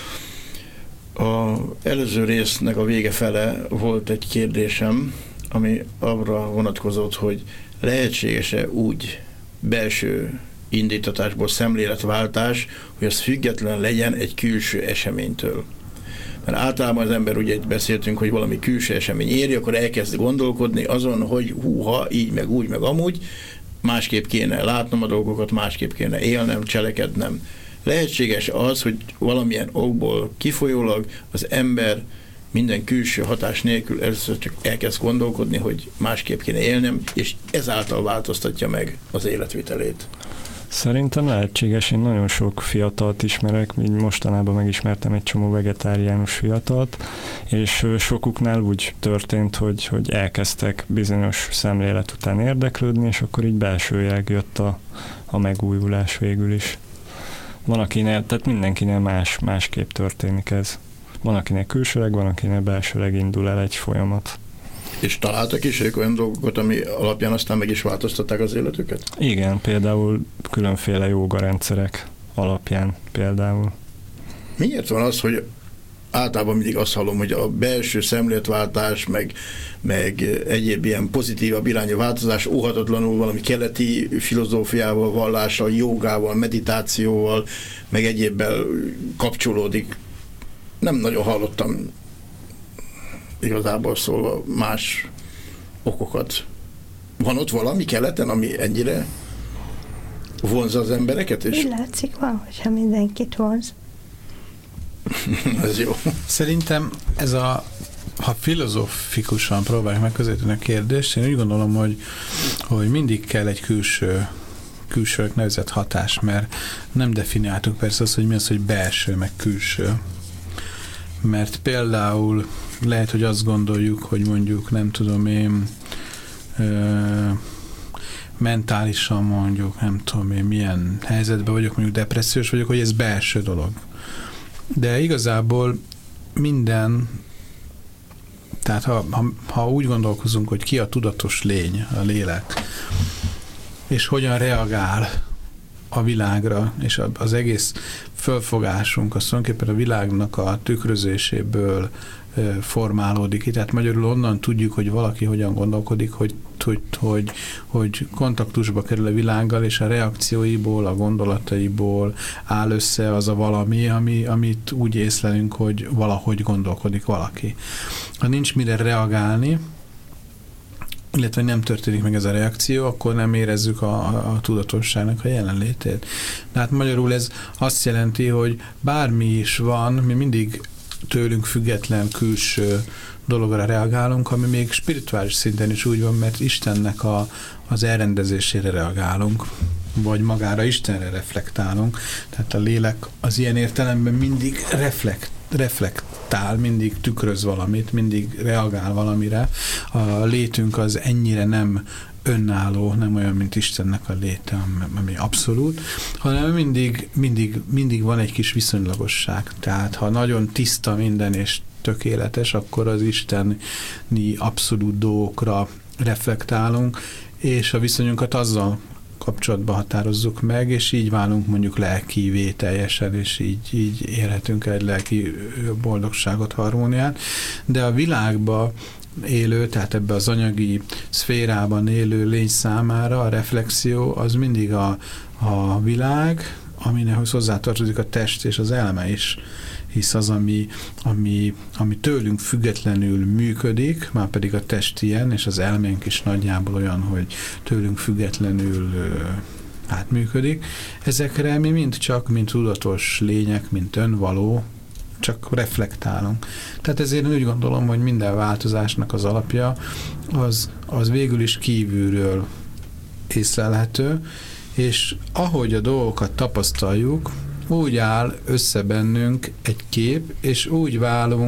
Az előző résznek a vége fele volt egy kérdésem, ami arra vonatkozott, hogy lehetséges-e úgy belső indítatásból szemléletváltás, hogy az független legyen egy külső eseménytől. Mert általában az ember, ugye beszéltünk, hogy valami külső esemény éri, akkor elkezd gondolkodni azon, hogy húha, így, meg úgy, meg amúgy, másképp kéne látnom a dolgokat, másképp kéne élnem, cselekednem. Lehetséges az, hogy valamilyen okból kifolyólag az ember minden külső hatás nélkül először csak elkezd gondolkodni, hogy másképp kéne élnem, és ezáltal változtatja meg az életvitelét. Szerintem lehetséges, én nagyon sok fiatalt ismerek, így mostanában megismertem egy csomó vegetáriánus fiatalt, és sokuknál úgy történt, hogy elkezdtek bizonyos szemlélet után érdeklődni, és akkor így belsőleg jött a megújulás végül is. Van akinél, tehát mindenkinél másképp történik ez. Van akinél külsőleg, van akinél belsőleg indul el egy folyamat. És találtak is ők olyan dolgokat, ami alapján aztán meg is változtatták az életüket? Igen, például különféle jógarendszerek alapján például. Miért van az, hogy általában mindig azt hallom, hogy a belső szemléletváltás, meg egyéb ilyen pozitívabb irányú változás óhatatlanul valami keleti filozófiával, vallással, jogával, meditációval, meg egyébbel kapcsolódik. Nem nagyon hallottam igazából szólva más okokat. Van ott valami keleten, ami ennyire vonzza az embereket? És... Úgy látszik, van, hogyha mindenkit vonz. Ez jó. Szerintem ez ha filozófikusan próbáljuk megközelíteni a kérdést, én úgy gondolom, hogy mindig kell egy külsőnek nevezett hatás, mert nem definiáltuk persze azt, hogy mi az, hogy belső, meg külső. Mert például lehet, hogy azt gondoljuk, hogy mondjuk, nem tudom én, mentálisan mondjuk, nem tudom én, milyen helyzetben vagyok, mondjuk depressziós vagyok, hogy ez belső dolog. De igazából minden, tehát ha úgy gondolkozunk, hogy ki a tudatos lény, a lélek, és hogyan reagál a világra, és az egész fölfogásunk, az tulajdonképpen a világnak a tükrözéséből formálódik ki. Tehát magyarul onnan tudjuk, hogy valaki hogyan gondolkodik, hogy kontaktusba kerül a világgal, és a reakcióiból, a gondolataiból áll össze az a valami, amit úgy észlelünk, hogy valahogy gondolkodik valaki. Ha nincs mire reagálni, illetve nem történik meg ez a reakció, akkor nem érezzük a tudatosságnak a jelenlétét. De hát magyarul ez azt jelenti, hogy bármi is van, mi mindig tőlünk független külső dologra reagálunk, ami még spirituális szinten is úgy van, mert Istennek az elrendezésére reagálunk, vagy magára Istenre reflektálunk. Tehát a lélek az ilyen értelemben mindig reflektál, mindig tükröz valamit, mindig reagál valamire. A létünk az ennyire nem önálló, nem olyan, mint Istennek a léte, ami abszolút, hanem mindig van egy kis viszonylagosság. Tehát ha nagyon tiszta minden és tökéletes, akkor az isteni abszolút dolgokra reflektálunk, és a viszonyunkat azzal kapcsolatban határozzuk meg, és így válunk mondjuk lelkivé teljesen, és így élhetünk egy lelki boldogságot, harmóniát. De a világban élő, tehát ebbe az anyagi szférában élő lény számára a reflexió az mindig a világ, aminek hozzátartozik a test és az elme is, hisz az, ami tőlünk függetlenül működik, már pedig a test ilyen, és az elménk is nagyjából olyan, hogy tőlünk függetlenül működik. Ezekre mi mind csak, mint tudatos lények, mint önvaló, csak reflektálunk. Tehát ezért úgy gondolom, hogy minden változásnak az alapja az végül is kívülről észlelhető, és ahogy a dolgokat tapasztaljuk, úgy áll össze bennünk egy kép, és úgy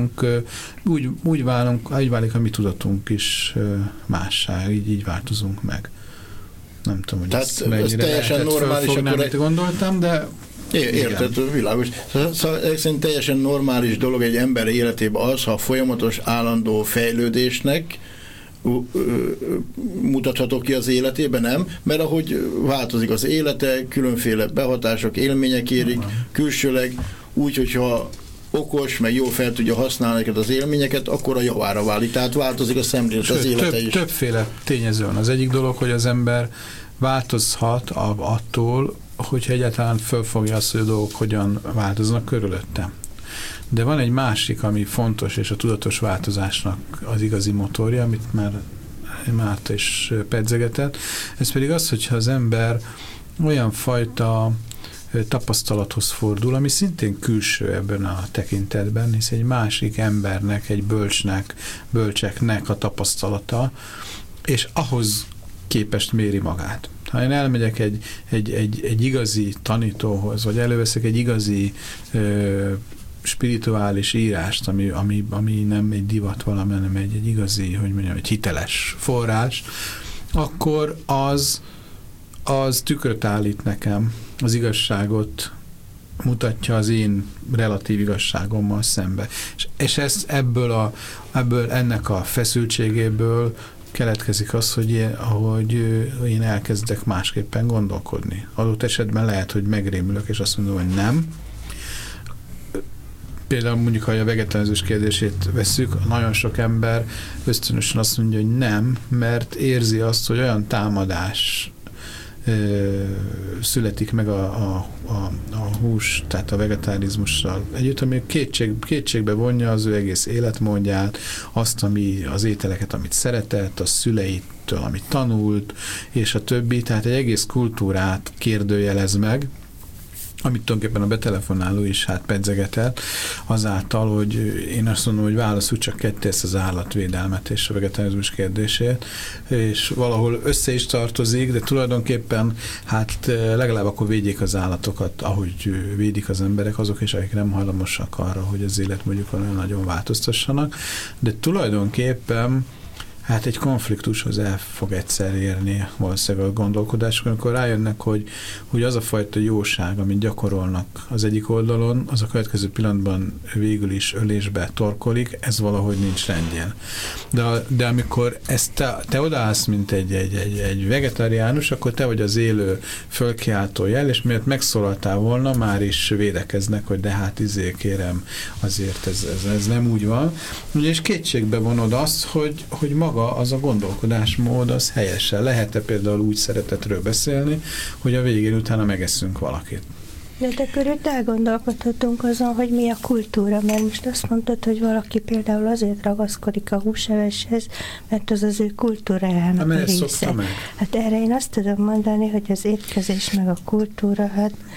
válik a mi tudatunk is mássá, így változunk meg. Nem tudom, hogy ez teljesen normális, amit gondoltam, de érted, világos. Szóval szerint teljesen normális dolog egy ember életében az, ha folyamatos állandó fejlődésnek mutatható ki az életében, nem? Mert ahogy változik az élete, különféle behatások, élmények érik, külsőleg, úgy, hogyha okos, meg jól fel tudja használni ezeket az élményeket, akkor a javára válik. Tehát változik a szemlélet, az élete is. Többféle tényező van. Az egyik dolog, hogy az ember változhat attól, hogyha egyáltalán fölfogja azt, hogy a dolgok hogyan változnak körülötte. De van egy másik, ami fontos, és a tudatos változásnak az igazi motorja, amit már Márta is pedzegetett. Ez pedig az, hogyha az ember olyan fajta tapasztalathoz fordul, ami szintén külső ebben a tekintetben, hisz egy másik embernek, egy bölcseknek a tapasztalata, és ahhoz képest méri magát. Ha én elmegyek egy igazi tanítóhoz, vagy előveszek egy igazi spirituális írást, ami nem egy divat valami, hanem egy igazi, hogy mondjam, egy hiteles forrás, akkor az tükröt állít nekem, az igazságot mutatja az én relatív igazságommal szembe. És ebből ennek a feszültségéből keletkezik az, hogy én elkezdek másképpen gondolkodni. Adott esetben lehet, hogy megrémülök, és azt mondom, hogy nem. Például mondjuk, ha a vegetariánizmus kérdését vesszük, nagyon sok ember ösztönösen azt mondja, hogy nem, mert érzi azt, hogy olyan támadás születik meg a hús, tehát a vegetarizmussal együtt, ami kétségbe vonja az ő egész életmódját, azt, az ételeket, amit szeretett, a szüleitől, amit tanult, és a többi, tehát egy egész kultúrát kérdőjelez meg, amit tulajdonképpen a betelefonáló is pedzegetett, azáltal, hogy én azt mondom, hogy válaszul csak ketté ezt az állatvédelmet és a vegetarizmus kérdését, és valahol össze is tartozik, de tulajdonképpen legalább akkor védjék az állatokat, ahogy védik az emberek, azok is, akik nem hajlamosak arra, hogy az életmódjuk olyan nagyon változtassanak, de tulajdonképpen egy konfliktushoz el fog egyszer érni valószínűleg a gondolkodás, amikor rájönnek, hogy az a fajta jóság, amit gyakorolnak az egyik oldalon, az a következő pillanatban végül is ölésbe torkolik, ez valahogy nincs rendjén. De amikor ezt te odaállsz, mint egy vegetariánus, akkor te vagy az élő fölkiáltó jel, és miért megszólaltál volna, már is védekeznek, hogy de kérem, azért ez nem úgy van. Ugye, és kétségbe vonod azt, hogy maga az a gondolkodásmód, az helyesen. Lehet-e például úgy szeretetről beszélni, hogy a végén utána megesszünk valakit? De akkor itt elgondolkodhatunk azon, hogy mi a kultúra, mert most azt mondtad, hogy valaki például azért ragaszkodik a húseveshez, mert az ő kultúrájának a része. Erre én azt tudom mondani, hogy az étkezés meg a kultúra,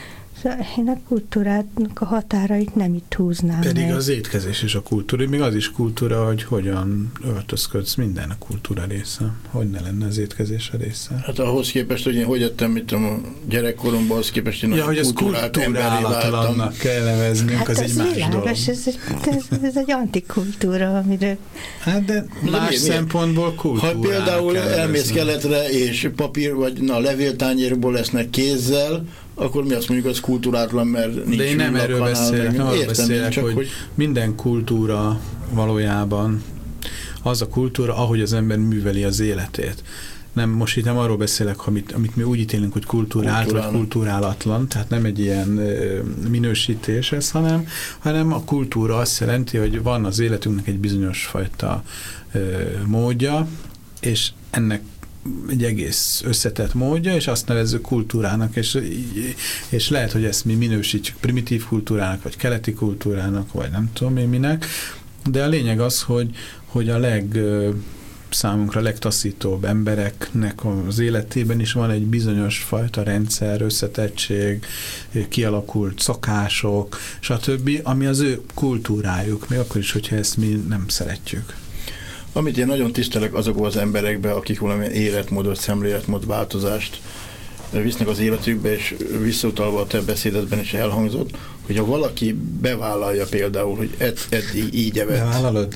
én a kultúrának a határait nem itt húznám. Pedig meg. Az étkezés és a kultúra, még az is kultúra, hogy hogyan öltözködsz, minden a kultúra része. Hogy ne lenne az étkezés a része? Ahhoz képest, hogy én hogy jöttem, mint a gyerekkoromban, ahhoz képest, hogy hogy ez kultúrálatlannak kell neveznünk, az egy más dolog. Ez egy antikultúra, amiről... de más szempontból kultúrá. Ha például elmész keletre, és papír vagy levéltányérból lesznek kézzel, akkor mi azt mondjuk, az kultúrátlan, mert nincs. De én nem erről beszélek, nem arról beszélek, hogy minden kultúra valójában az a kultúra, ahogy az ember műveli az életét. Most itt nem arról beszélek, amit mi úgy ítélünk, hogy kultúrált vagy kultúrálatlan, tehát nem egy ilyen minősítés ez, hanem a kultúra azt jelenti, hogy van az életünknek egy bizonyos fajta módja, és ennek egy egész összetett módja, és azt nevezzük kultúrának, és lehet, hogy ezt mi minősítjük primitív kultúrának, vagy keleti kultúrának, vagy nem tudom én minek, de a lényeg az, hogy a számunkra legtaszítóbb embereknek az életében is van egy bizonyos fajta rendszer, összetettség, kialakult szokások, stb., ami az ő kultúrájuk, még akkor is, hogyha ezt mi nem szeretjük. Amit én nagyon tisztelek azokban az emberekben, akik valamilyen életmódot, szemléletmód változást visznek az életükbe, és visszautalva a te beszédedben is elhangzott, hogyha valaki bevállalja például, hogy eddig így evett. Bevállalod?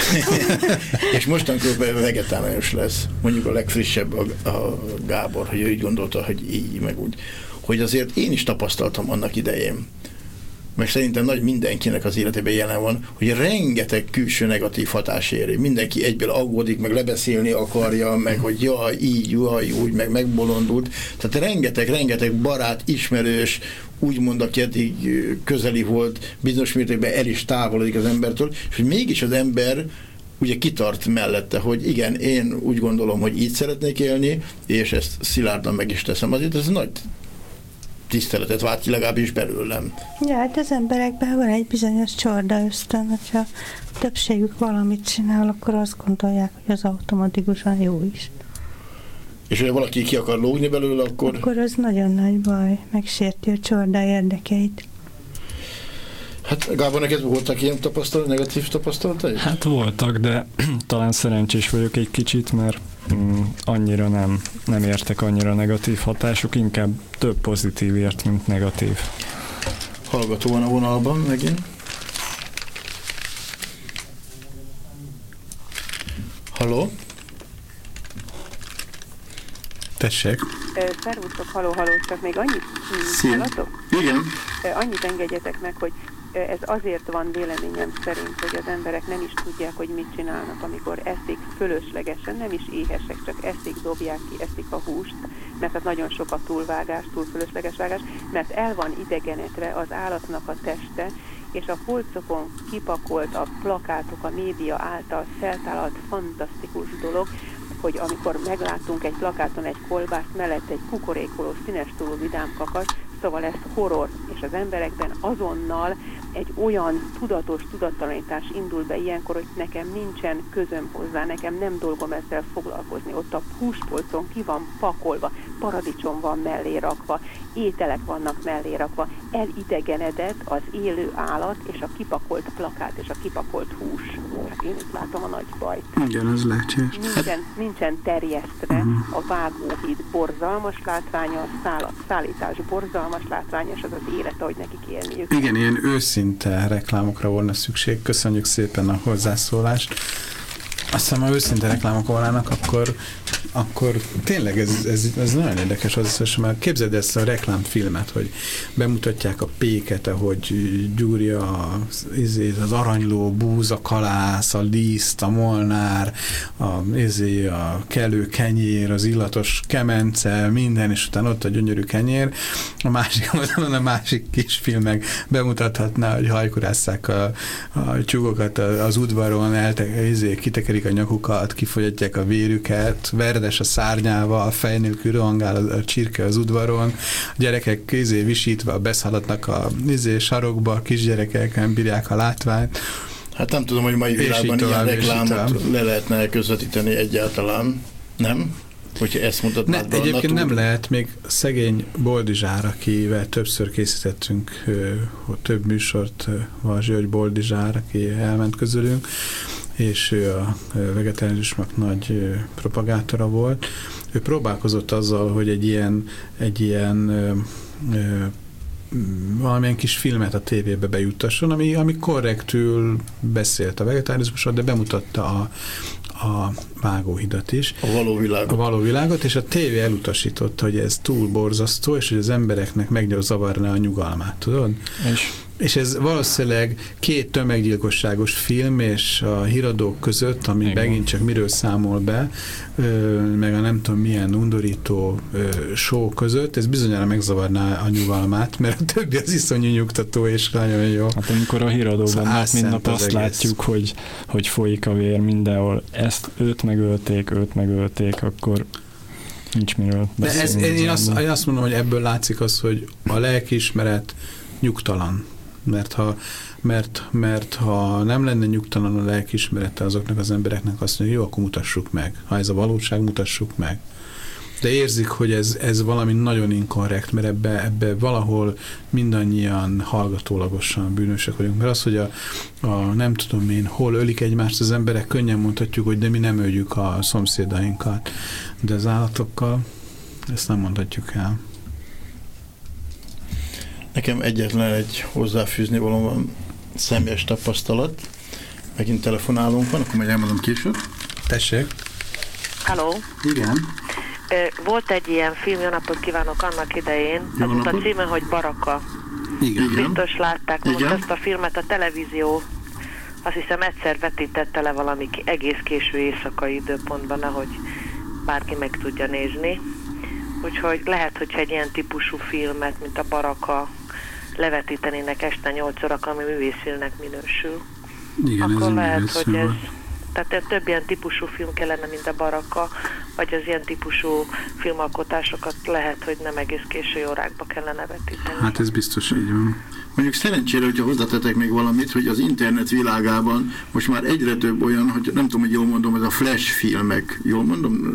És mostankor vegetáriánus lesz. Mondjuk a legfrissebb a Gábor, hogy ő így gondolta, hogy így, meg úgy. Hogy azért én is tapasztaltam annak idején, meg szerintem nagy mindenkinek az életében jelen van, hogy rengeteg külső negatív hatás éri. Mindenki egyből aggódik, meg lebeszélni akarja, meg hogy jaj, így, jaj, úgy, meg megbolondult. Tehát rengeteg barát, ismerős, úgymond, aki eddig közeli volt, bizonyos mértékben el is távolodik az embertől, és hogy mégis az ember ugye kitart mellette, hogy igen, én úgy gondolom, hogy így szeretnék élni, és ezt szilárdan meg is teszem. Azért ez nagy tiszteletet vált ki legalábbis belőlem. Ja, hát az emberekben van egy bizonyos csorda ösztön, hogyha többségük valamit csinál, akkor azt gondolják, hogy az automatikusan jó is. És ha valaki ki akar lógni belőle, akkor az nagyon nagy baj, megsérti a csorda érdekeit. Hát Gábor, neked voltak ilyen negatív tapasztalatai? Hát voltak, de talán szerencsés vagyok egy kicsit, mert annyira nem értek annyira negatív hatások, inkább több pozitív ért, mint negatív. Hallgató van a vonalban megint. Halló? Tessék. Szervusztok, halló, csak még annyit hallatok? Igen. Annyit engedjetek meg, hogy ez azért van véleményem szerint, hogy az emberek nem is tudják, hogy mit csinálnak, amikor eszik fölöslegesen, nem is éhesek, csak eszik, dobják ki, eszik a húst, mert hát nagyon sok a túlvágás, túlfölösleges vágás, mert el van idegenedve az állatnak a teste, és a polcokon kipakolt a plakátok, a média által feltállalt fantasztikus dolog, hogy amikor meglátunk egy plakáton egy kolbászt, mellett egy kukorékoló, színes túlú vidám kakas, szóval ez horror, és az emberekben azonnal egy olyan tudatos tudattalanítás indul be ilyenkor, hogy nekem nincsen közöm hozzá, nekem nem dolgom ezzel foglalkozni. Ott a húspolcon ki van pakolva, paradicsom van mellé rakva, ételek vannak mellé rakva, elidegenedett az élő állat, és a kipakolt plakát, és a kipakolt hús. Hát én itt látom a nagy bajt. Igen, ez lehetséges. Nincsen terjesztve a vágóhíd borzalmas látványa, a szállítás borzalmas látványa, és az az élet, ahogy nekik élniük. Igen, ilyen őszinte reklámokra volna szükség. Köszönjük szépen a hozzászólást. Aztán, ha őszinte reklámok volnának, akkor tényleg ez nagyon érdekes az, mert képzeld ezt a reklámfilmet, hogy bemutatják a péket, ahogy gyúrja az aranyló, búza, kalász, a liszt, a molnár, a kelő kenyér, az illatos kemence, minden, és utána ott a gyönyörű kenyér. A másik kis film meg bemutathatná, hogy hajkurásszák a tyúkokat az udvaron, kitekerik a nyakukat, kifogyatják a vérüket, verdes a szárnyával, a fej nélkül rohangál a csirke az udvaron, a gyerekek visítva beszaladnak a sarokba, a kisgyerekek nem bírják a látványt. Hát nem tudom, hogy mai világban ilyen reklámot le lehetne közvetíteni egyáltalán, nem? Hogyha ezt mutatnád be. Egyébként nem lehet, még szegény Boldizsár, akivel többször készítettünk több műsort, Zsörgy Boldizsár, aki elment közülünk, és ő a vegetáriánusnak nagy propagátora volt. Ő próbálkozott azzal, hogy egy ilyen valamilyen kis filmet a tévébe bejuttasson, ami korrektül beszélt a vegetárizmusról, de bemutatta a vágóhidat is. A való világot, és a tévé elutasította, hogy ez túl borzasztó, és hogy az embereknek zavarná a nyugalmát, tudod? És ez valószínűleg 2 tömeggyilkosságos film, és a híradók között, ami megint csak miről számol be, meg a nem tudom milyen undorító show között, ez bizonyára megzavarná a nyugalmát, mert a többi az iszonyú nyugtató, és nagyon jó. Hát amikor a híradóban mint nap azt látjuk, hogy folyik a vér mindenhol, őt megölték, akkor nincs miről beszélni. De én azt mondom, hogy ebből látszik az, hogy a lelkiismeret nyugtalan. Mert ha nem lenne nyugtalan a lelkiismerete azoknak az embereknek, azt mondja, jó, akkor mutassuk meg. Ha ez a valóság, mutassuk meg. De érzik, hogy ez valami nagyon inkorrekt, mert ebbe valahol mindannyian hallgatólagosan bűnösek vagyunk. Mert az, hogy a nem tudom én, hol ölik egymást az emberek, könnyen mondhatjuk, hogy de mi nem öljük a szomszédainkat. De az állatokkal ezt nem mondhatjuk el. Nekem egyetlen egy hozzáfűzni valóban személyes tapasztalat. Megint telefonálunk van, akkor majd elmondom később. Tessék. Halló. Igen. Volt egy ilyen film, jó napot kívánok, annak idején. Az volt a címe, hogy Baraka. Igen. Biztos látták most ezt a filmet, a televízió azt hiszem egyszer vetítette le valami egész késő éjszakai időpontban, ahogy bárki meg tudja nézni. Úgyhogy lehet, hogyha egy ilyen típusú filmet, mint a Baraka levetítenének este 8 órakor, ami művészfilmnek minősül. Igen, akkor ez lehet, hogy ez... Tehát több ilyen típusú film kellene, mint a Baraka, vagy az ilyen típusú filmalkotásokat lehet, hogy nem egész késő órákba kellene vetíteni. Hát ez biztos így van. Mondjuk szerencsére, hogyha hozzátetek még valamit, hogy az internet világában most már egyre több olyan, hogy nem tudom, hogy jól mondom, ez a flash filmek, jól mondom?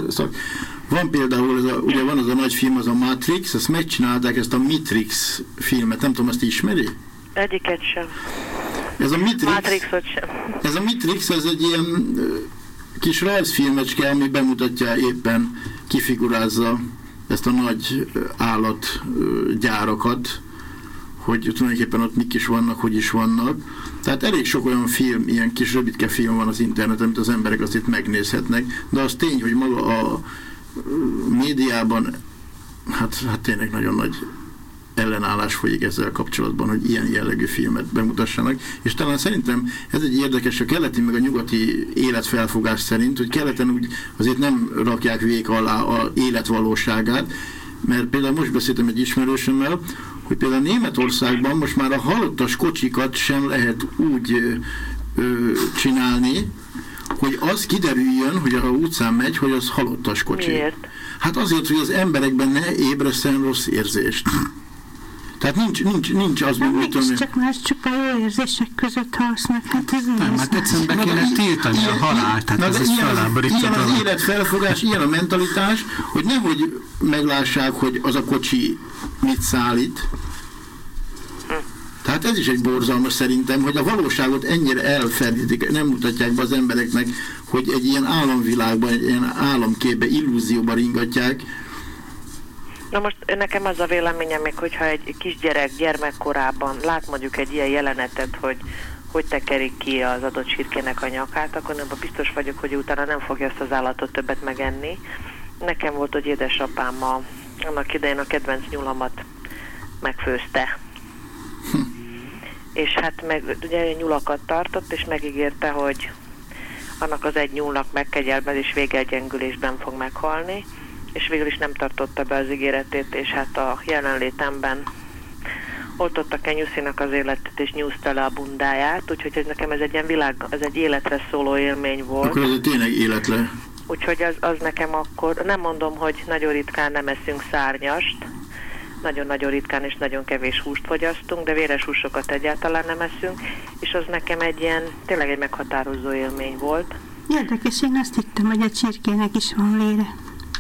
Van például, ugye van az a nagy film, az a Matrix, ezt megcsinálták, ezt a Matrix filmet, nem tudom, azt ismeri? Egyiket sem. Ez a Matrixot sem. Ez a Matrix, ez egy ilyen kis rajzfilmecske, ami bemutatja éppen, kifigurázza ezt a nagy állatgyárakat, hogy tulajdonképpen ott mik is vannak, hogy is vannak. Tehát elég sok olyan film, ilyen kis rövidke film van az interneten, amit az emberek azt itt megnézhetnek, de az tény, hogy maga a médiában hát tényleg nagyon nagy ellenállás folyik ezzel kapcsolatban, hogy ilyen jellegű filmet bemutassanak, és talán szerintem ez egy érdekes a keleti meg a nyugati életfelfogás szerint, hogy keleten úgy azért nem rakják vék alá az életvalóságát, mert például most beszéltem egy ismerősömmel, hogy például Németországban most már a halottas kocsikat sem lehet úgy csinálni, hogy az kiderüljön, hogy a utcán megy, hogy az halottas kocsi. Miért? Hát azért, hogy az emberekben ne ébreszten rossz érzést. Tehát nincs az, nem, hogy tudom... Csak más csupa jó érzések között halsznak. Hát ez nem, hát egyszerűen be kéne tiltani a halált. Tehát ez is ilyen az életfelfogás, ilyen a mentalitás, hogy nehogy meglássák, hogy az a kocsi mit szállít. Tehát ez is egy borzalmas szerintem, hogy a valóságot ennyire elferdítik, nem mutatják be az embereknek, hogy egy ilyen álomvilágban, egy ilyen álomképbe, illúzióba ringatják. Na most nekem az a véleményem még, hogyha egy kisgyerek gyermekkorában lát mondjuk egy ilyen jelenetet, hogy tekerik ki az adott csirkének a nyakát, akkor nem biztos vagyok, hogy utána nem fogja ezt az állatot többet megenni. Nekem volt, hogy édesapám annak idején a kedvenc nyulamat megfőzte. És hát ugye nyulakat tartott, és megígérte, hogy annak az egy nyúlnak megkegyelmed és végelgyengülésben fog meghalni, és végül is nem tartotta be az ígéretét, és hát a jelenlétemben oltottak el Nyuszinak az életét, és nyúzta le a bundáját, úgyhogy nekem ez egy ilyen ez egy életre szóló élmény volt. Akkor ez tényleg életre. Úgyhogy az nekem akkor, nem mondom, hogy nagyon ritkán nem eszünk szárnyast, nagyon-nagyon ritkán és nagyon kevés húst fogyasztunk, de véres húsokat egyáltalán nem eszünk, és az nekem egy ilyen, tényleg egy meghatározó élmény volt. Érdekes, én azt hittem, hogy a csirkének is van vére.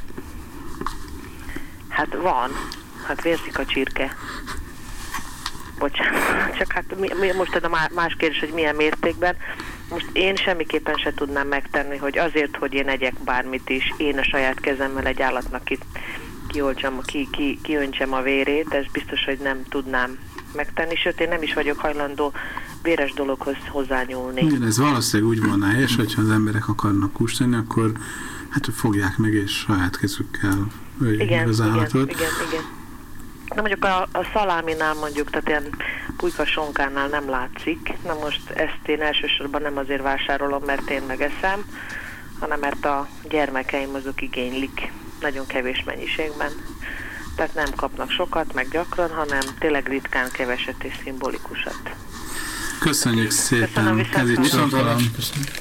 Hát van. Hát vérzik a csirke. Bocsánat, csak hát most a más kérdés, hogy milyen mértékben. Most én semmiképpen se tudnám megtenni, hogy azért, hogy én egyek bármit is, én a saját kezemmel egy állatnak kiöntsem a vérét, ez biztos, hogy nem tudnám megtenni, sőt én nem is vagyok hajlandó véres dologhoz hozzányúlni. Igen, ez valószínűleg úgy volna helyes, hogyha az emberek akarnak kóstolni, akkor hát fogják meg és saját kezükkel öljék az állatot. Igen. Na mondjuk a szaláminál mondjuk, tehát ilyen pulyka sonkánál nem látszik. Na most ezt én elsősorban nem azért vásárolom, mert én megeszem, hanem mert a gyermekeim azok igénylik nagyon kevés mennyiségben. Tehát nem kapnak sokat, meg gyakran, hanem tényleg ritkán, keveset és szimbolikusat. Köszönjük szépen! Köszönöm,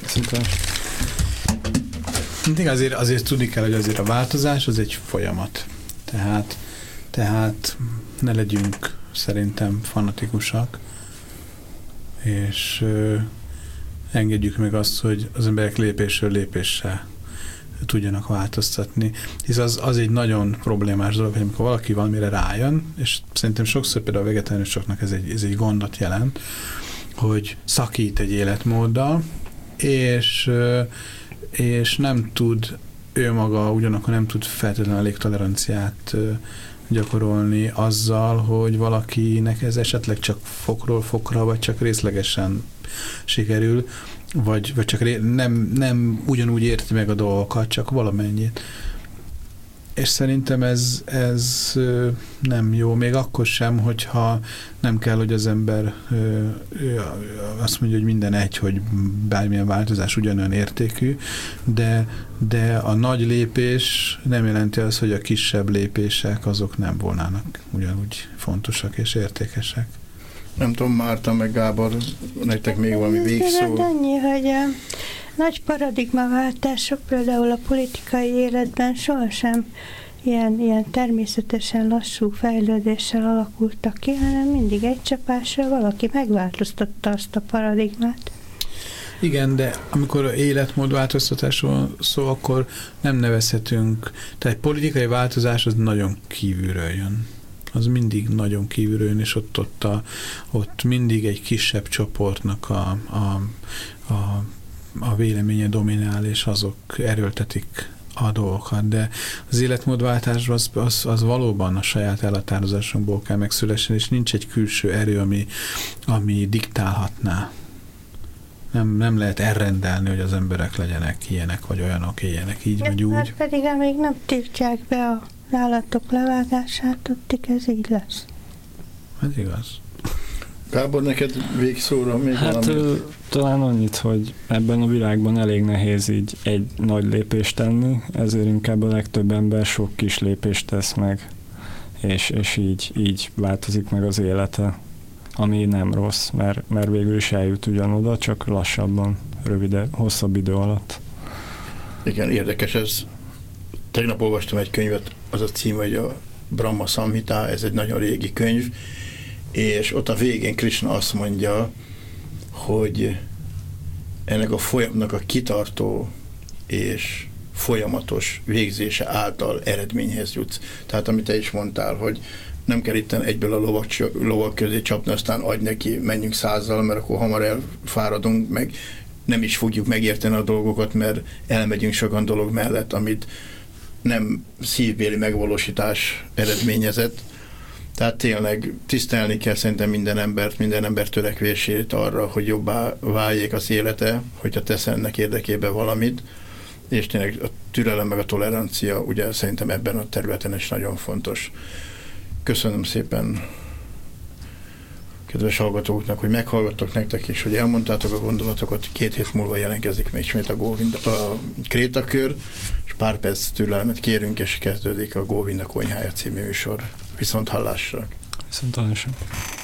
Azért tudni kell, hogy azért a változás az egy folyamat. Tehát ne legyünk szerintem fanatikusak, és engedjük meg azt, hogy az emberek lépésről lépésre tudjanak változtatni. Hisz az egy nagyon problémás dolog, hogy amikor valaki valamire rájön, és szerintem sokszor például a vegetáriánusoknak ez egy gondot jelent, hogy szakít egy életmóddal, és nem tud ő maga ugyanakkor nem tud feltétlenül elég toleranciát gyakorolni azzal, hogy valakinek ez esetleg csak fokról fokra, vagy csak részlegesen sikerül, vagy csak nem ugyanúgy érti meg a dolgokat, csak valamennyit. És szerintem ez nem jó, még akkor sem, hogyha nem kell, hogy az ember azt mondja, hogy minden egy, hogy bármilyen változás ugyanolyan értékű, de a nagy lépés nem jelenti azt, hogy a kisebb lépések azok nem volnának ugyanúgy fontosak és értékesek. Nem tudom, Márta meg Gábor, nektek még valami végszó? Annyi, hogy a nagy paradigmaváltások például a politikai életben sohasem ilyen természetesen lassú fejlődéssel alakultak ki, hanem mindig egy csapásra valaki megváltoztatta azt a paradigmát. Igen, de amikor életmódváltoztatásról szó, akkor nem nevezhetünk, tehát egy politikai változás az nagyon kívülről jön. Az mindig nagyon kívülről jön, és ott mindig egy kisebb csoportnak a véleménye dominál, és azok erőltetik a dolgokat, de az életmódváltás az valóban a saját elhatározásunkból kell megszülessen, és nincs egy külső erő, ami diktálhatná. Nem lehet elrendelni, hogy az emberek legyenek ilyenek, vagy olyanok, éljenek így, vagy úgy. Hát pedig amíg nem tiltják be a állatok levágását, addig ez így lesz. Ez igaz. Gábor, neked végszóra még valami? Talán annyit, hogy ebben a világban elég nehéz így egy nagy lépést tenni, ezért inkább a legtöbb ember sok kis lépést tesz meg, és így változik meg az élete, ami nem rossz, mert végül is eljut ugyanoda, csak lassabban, hosszabb idő alatt. Igen, érdekes ez. Tegnap olvastam egy könyvet, az a cím, hogy a Brahma Samhita, ez egy nagyon régi könyv, és ott a végén Krishna azt mondja, hogy ennek a folyamnak a kitartó és folyamatos végzése által eredményhez jutsz. Tehát amit te is mondtál, hogy nem kell itten egyből a lovak közé csapni, aztán adj neki, menjünk 100-zal, mert akkor hamar elfáradunk, meg nem is fogjuk megérteni a dolgokat, mert elmegyünk sokan dolog mellett, amit nem szívbéli megvalósítás eredményezett. Tehát tényleg tisztelni kell szerintem minden ember törekvését arra, hogy jobbá váljék az élete, hogyha tesz ennek érdekében valamit, és tényleg a türelem meg a tolerancia ugye szerintem ebben a területen is nagyon fontos. Köszönöm szépen kedves hallgatóknak, hogy meghallgattok nektek, és hogy elmondtátok a gondolatokat. 2 hét múlva jelentkezik még ismét a Krétakör, és pár perc türelmet kérünk, és kezdődik a Góvinda Konyhája című műsor. Viszont hallásra! Viszont hallásra!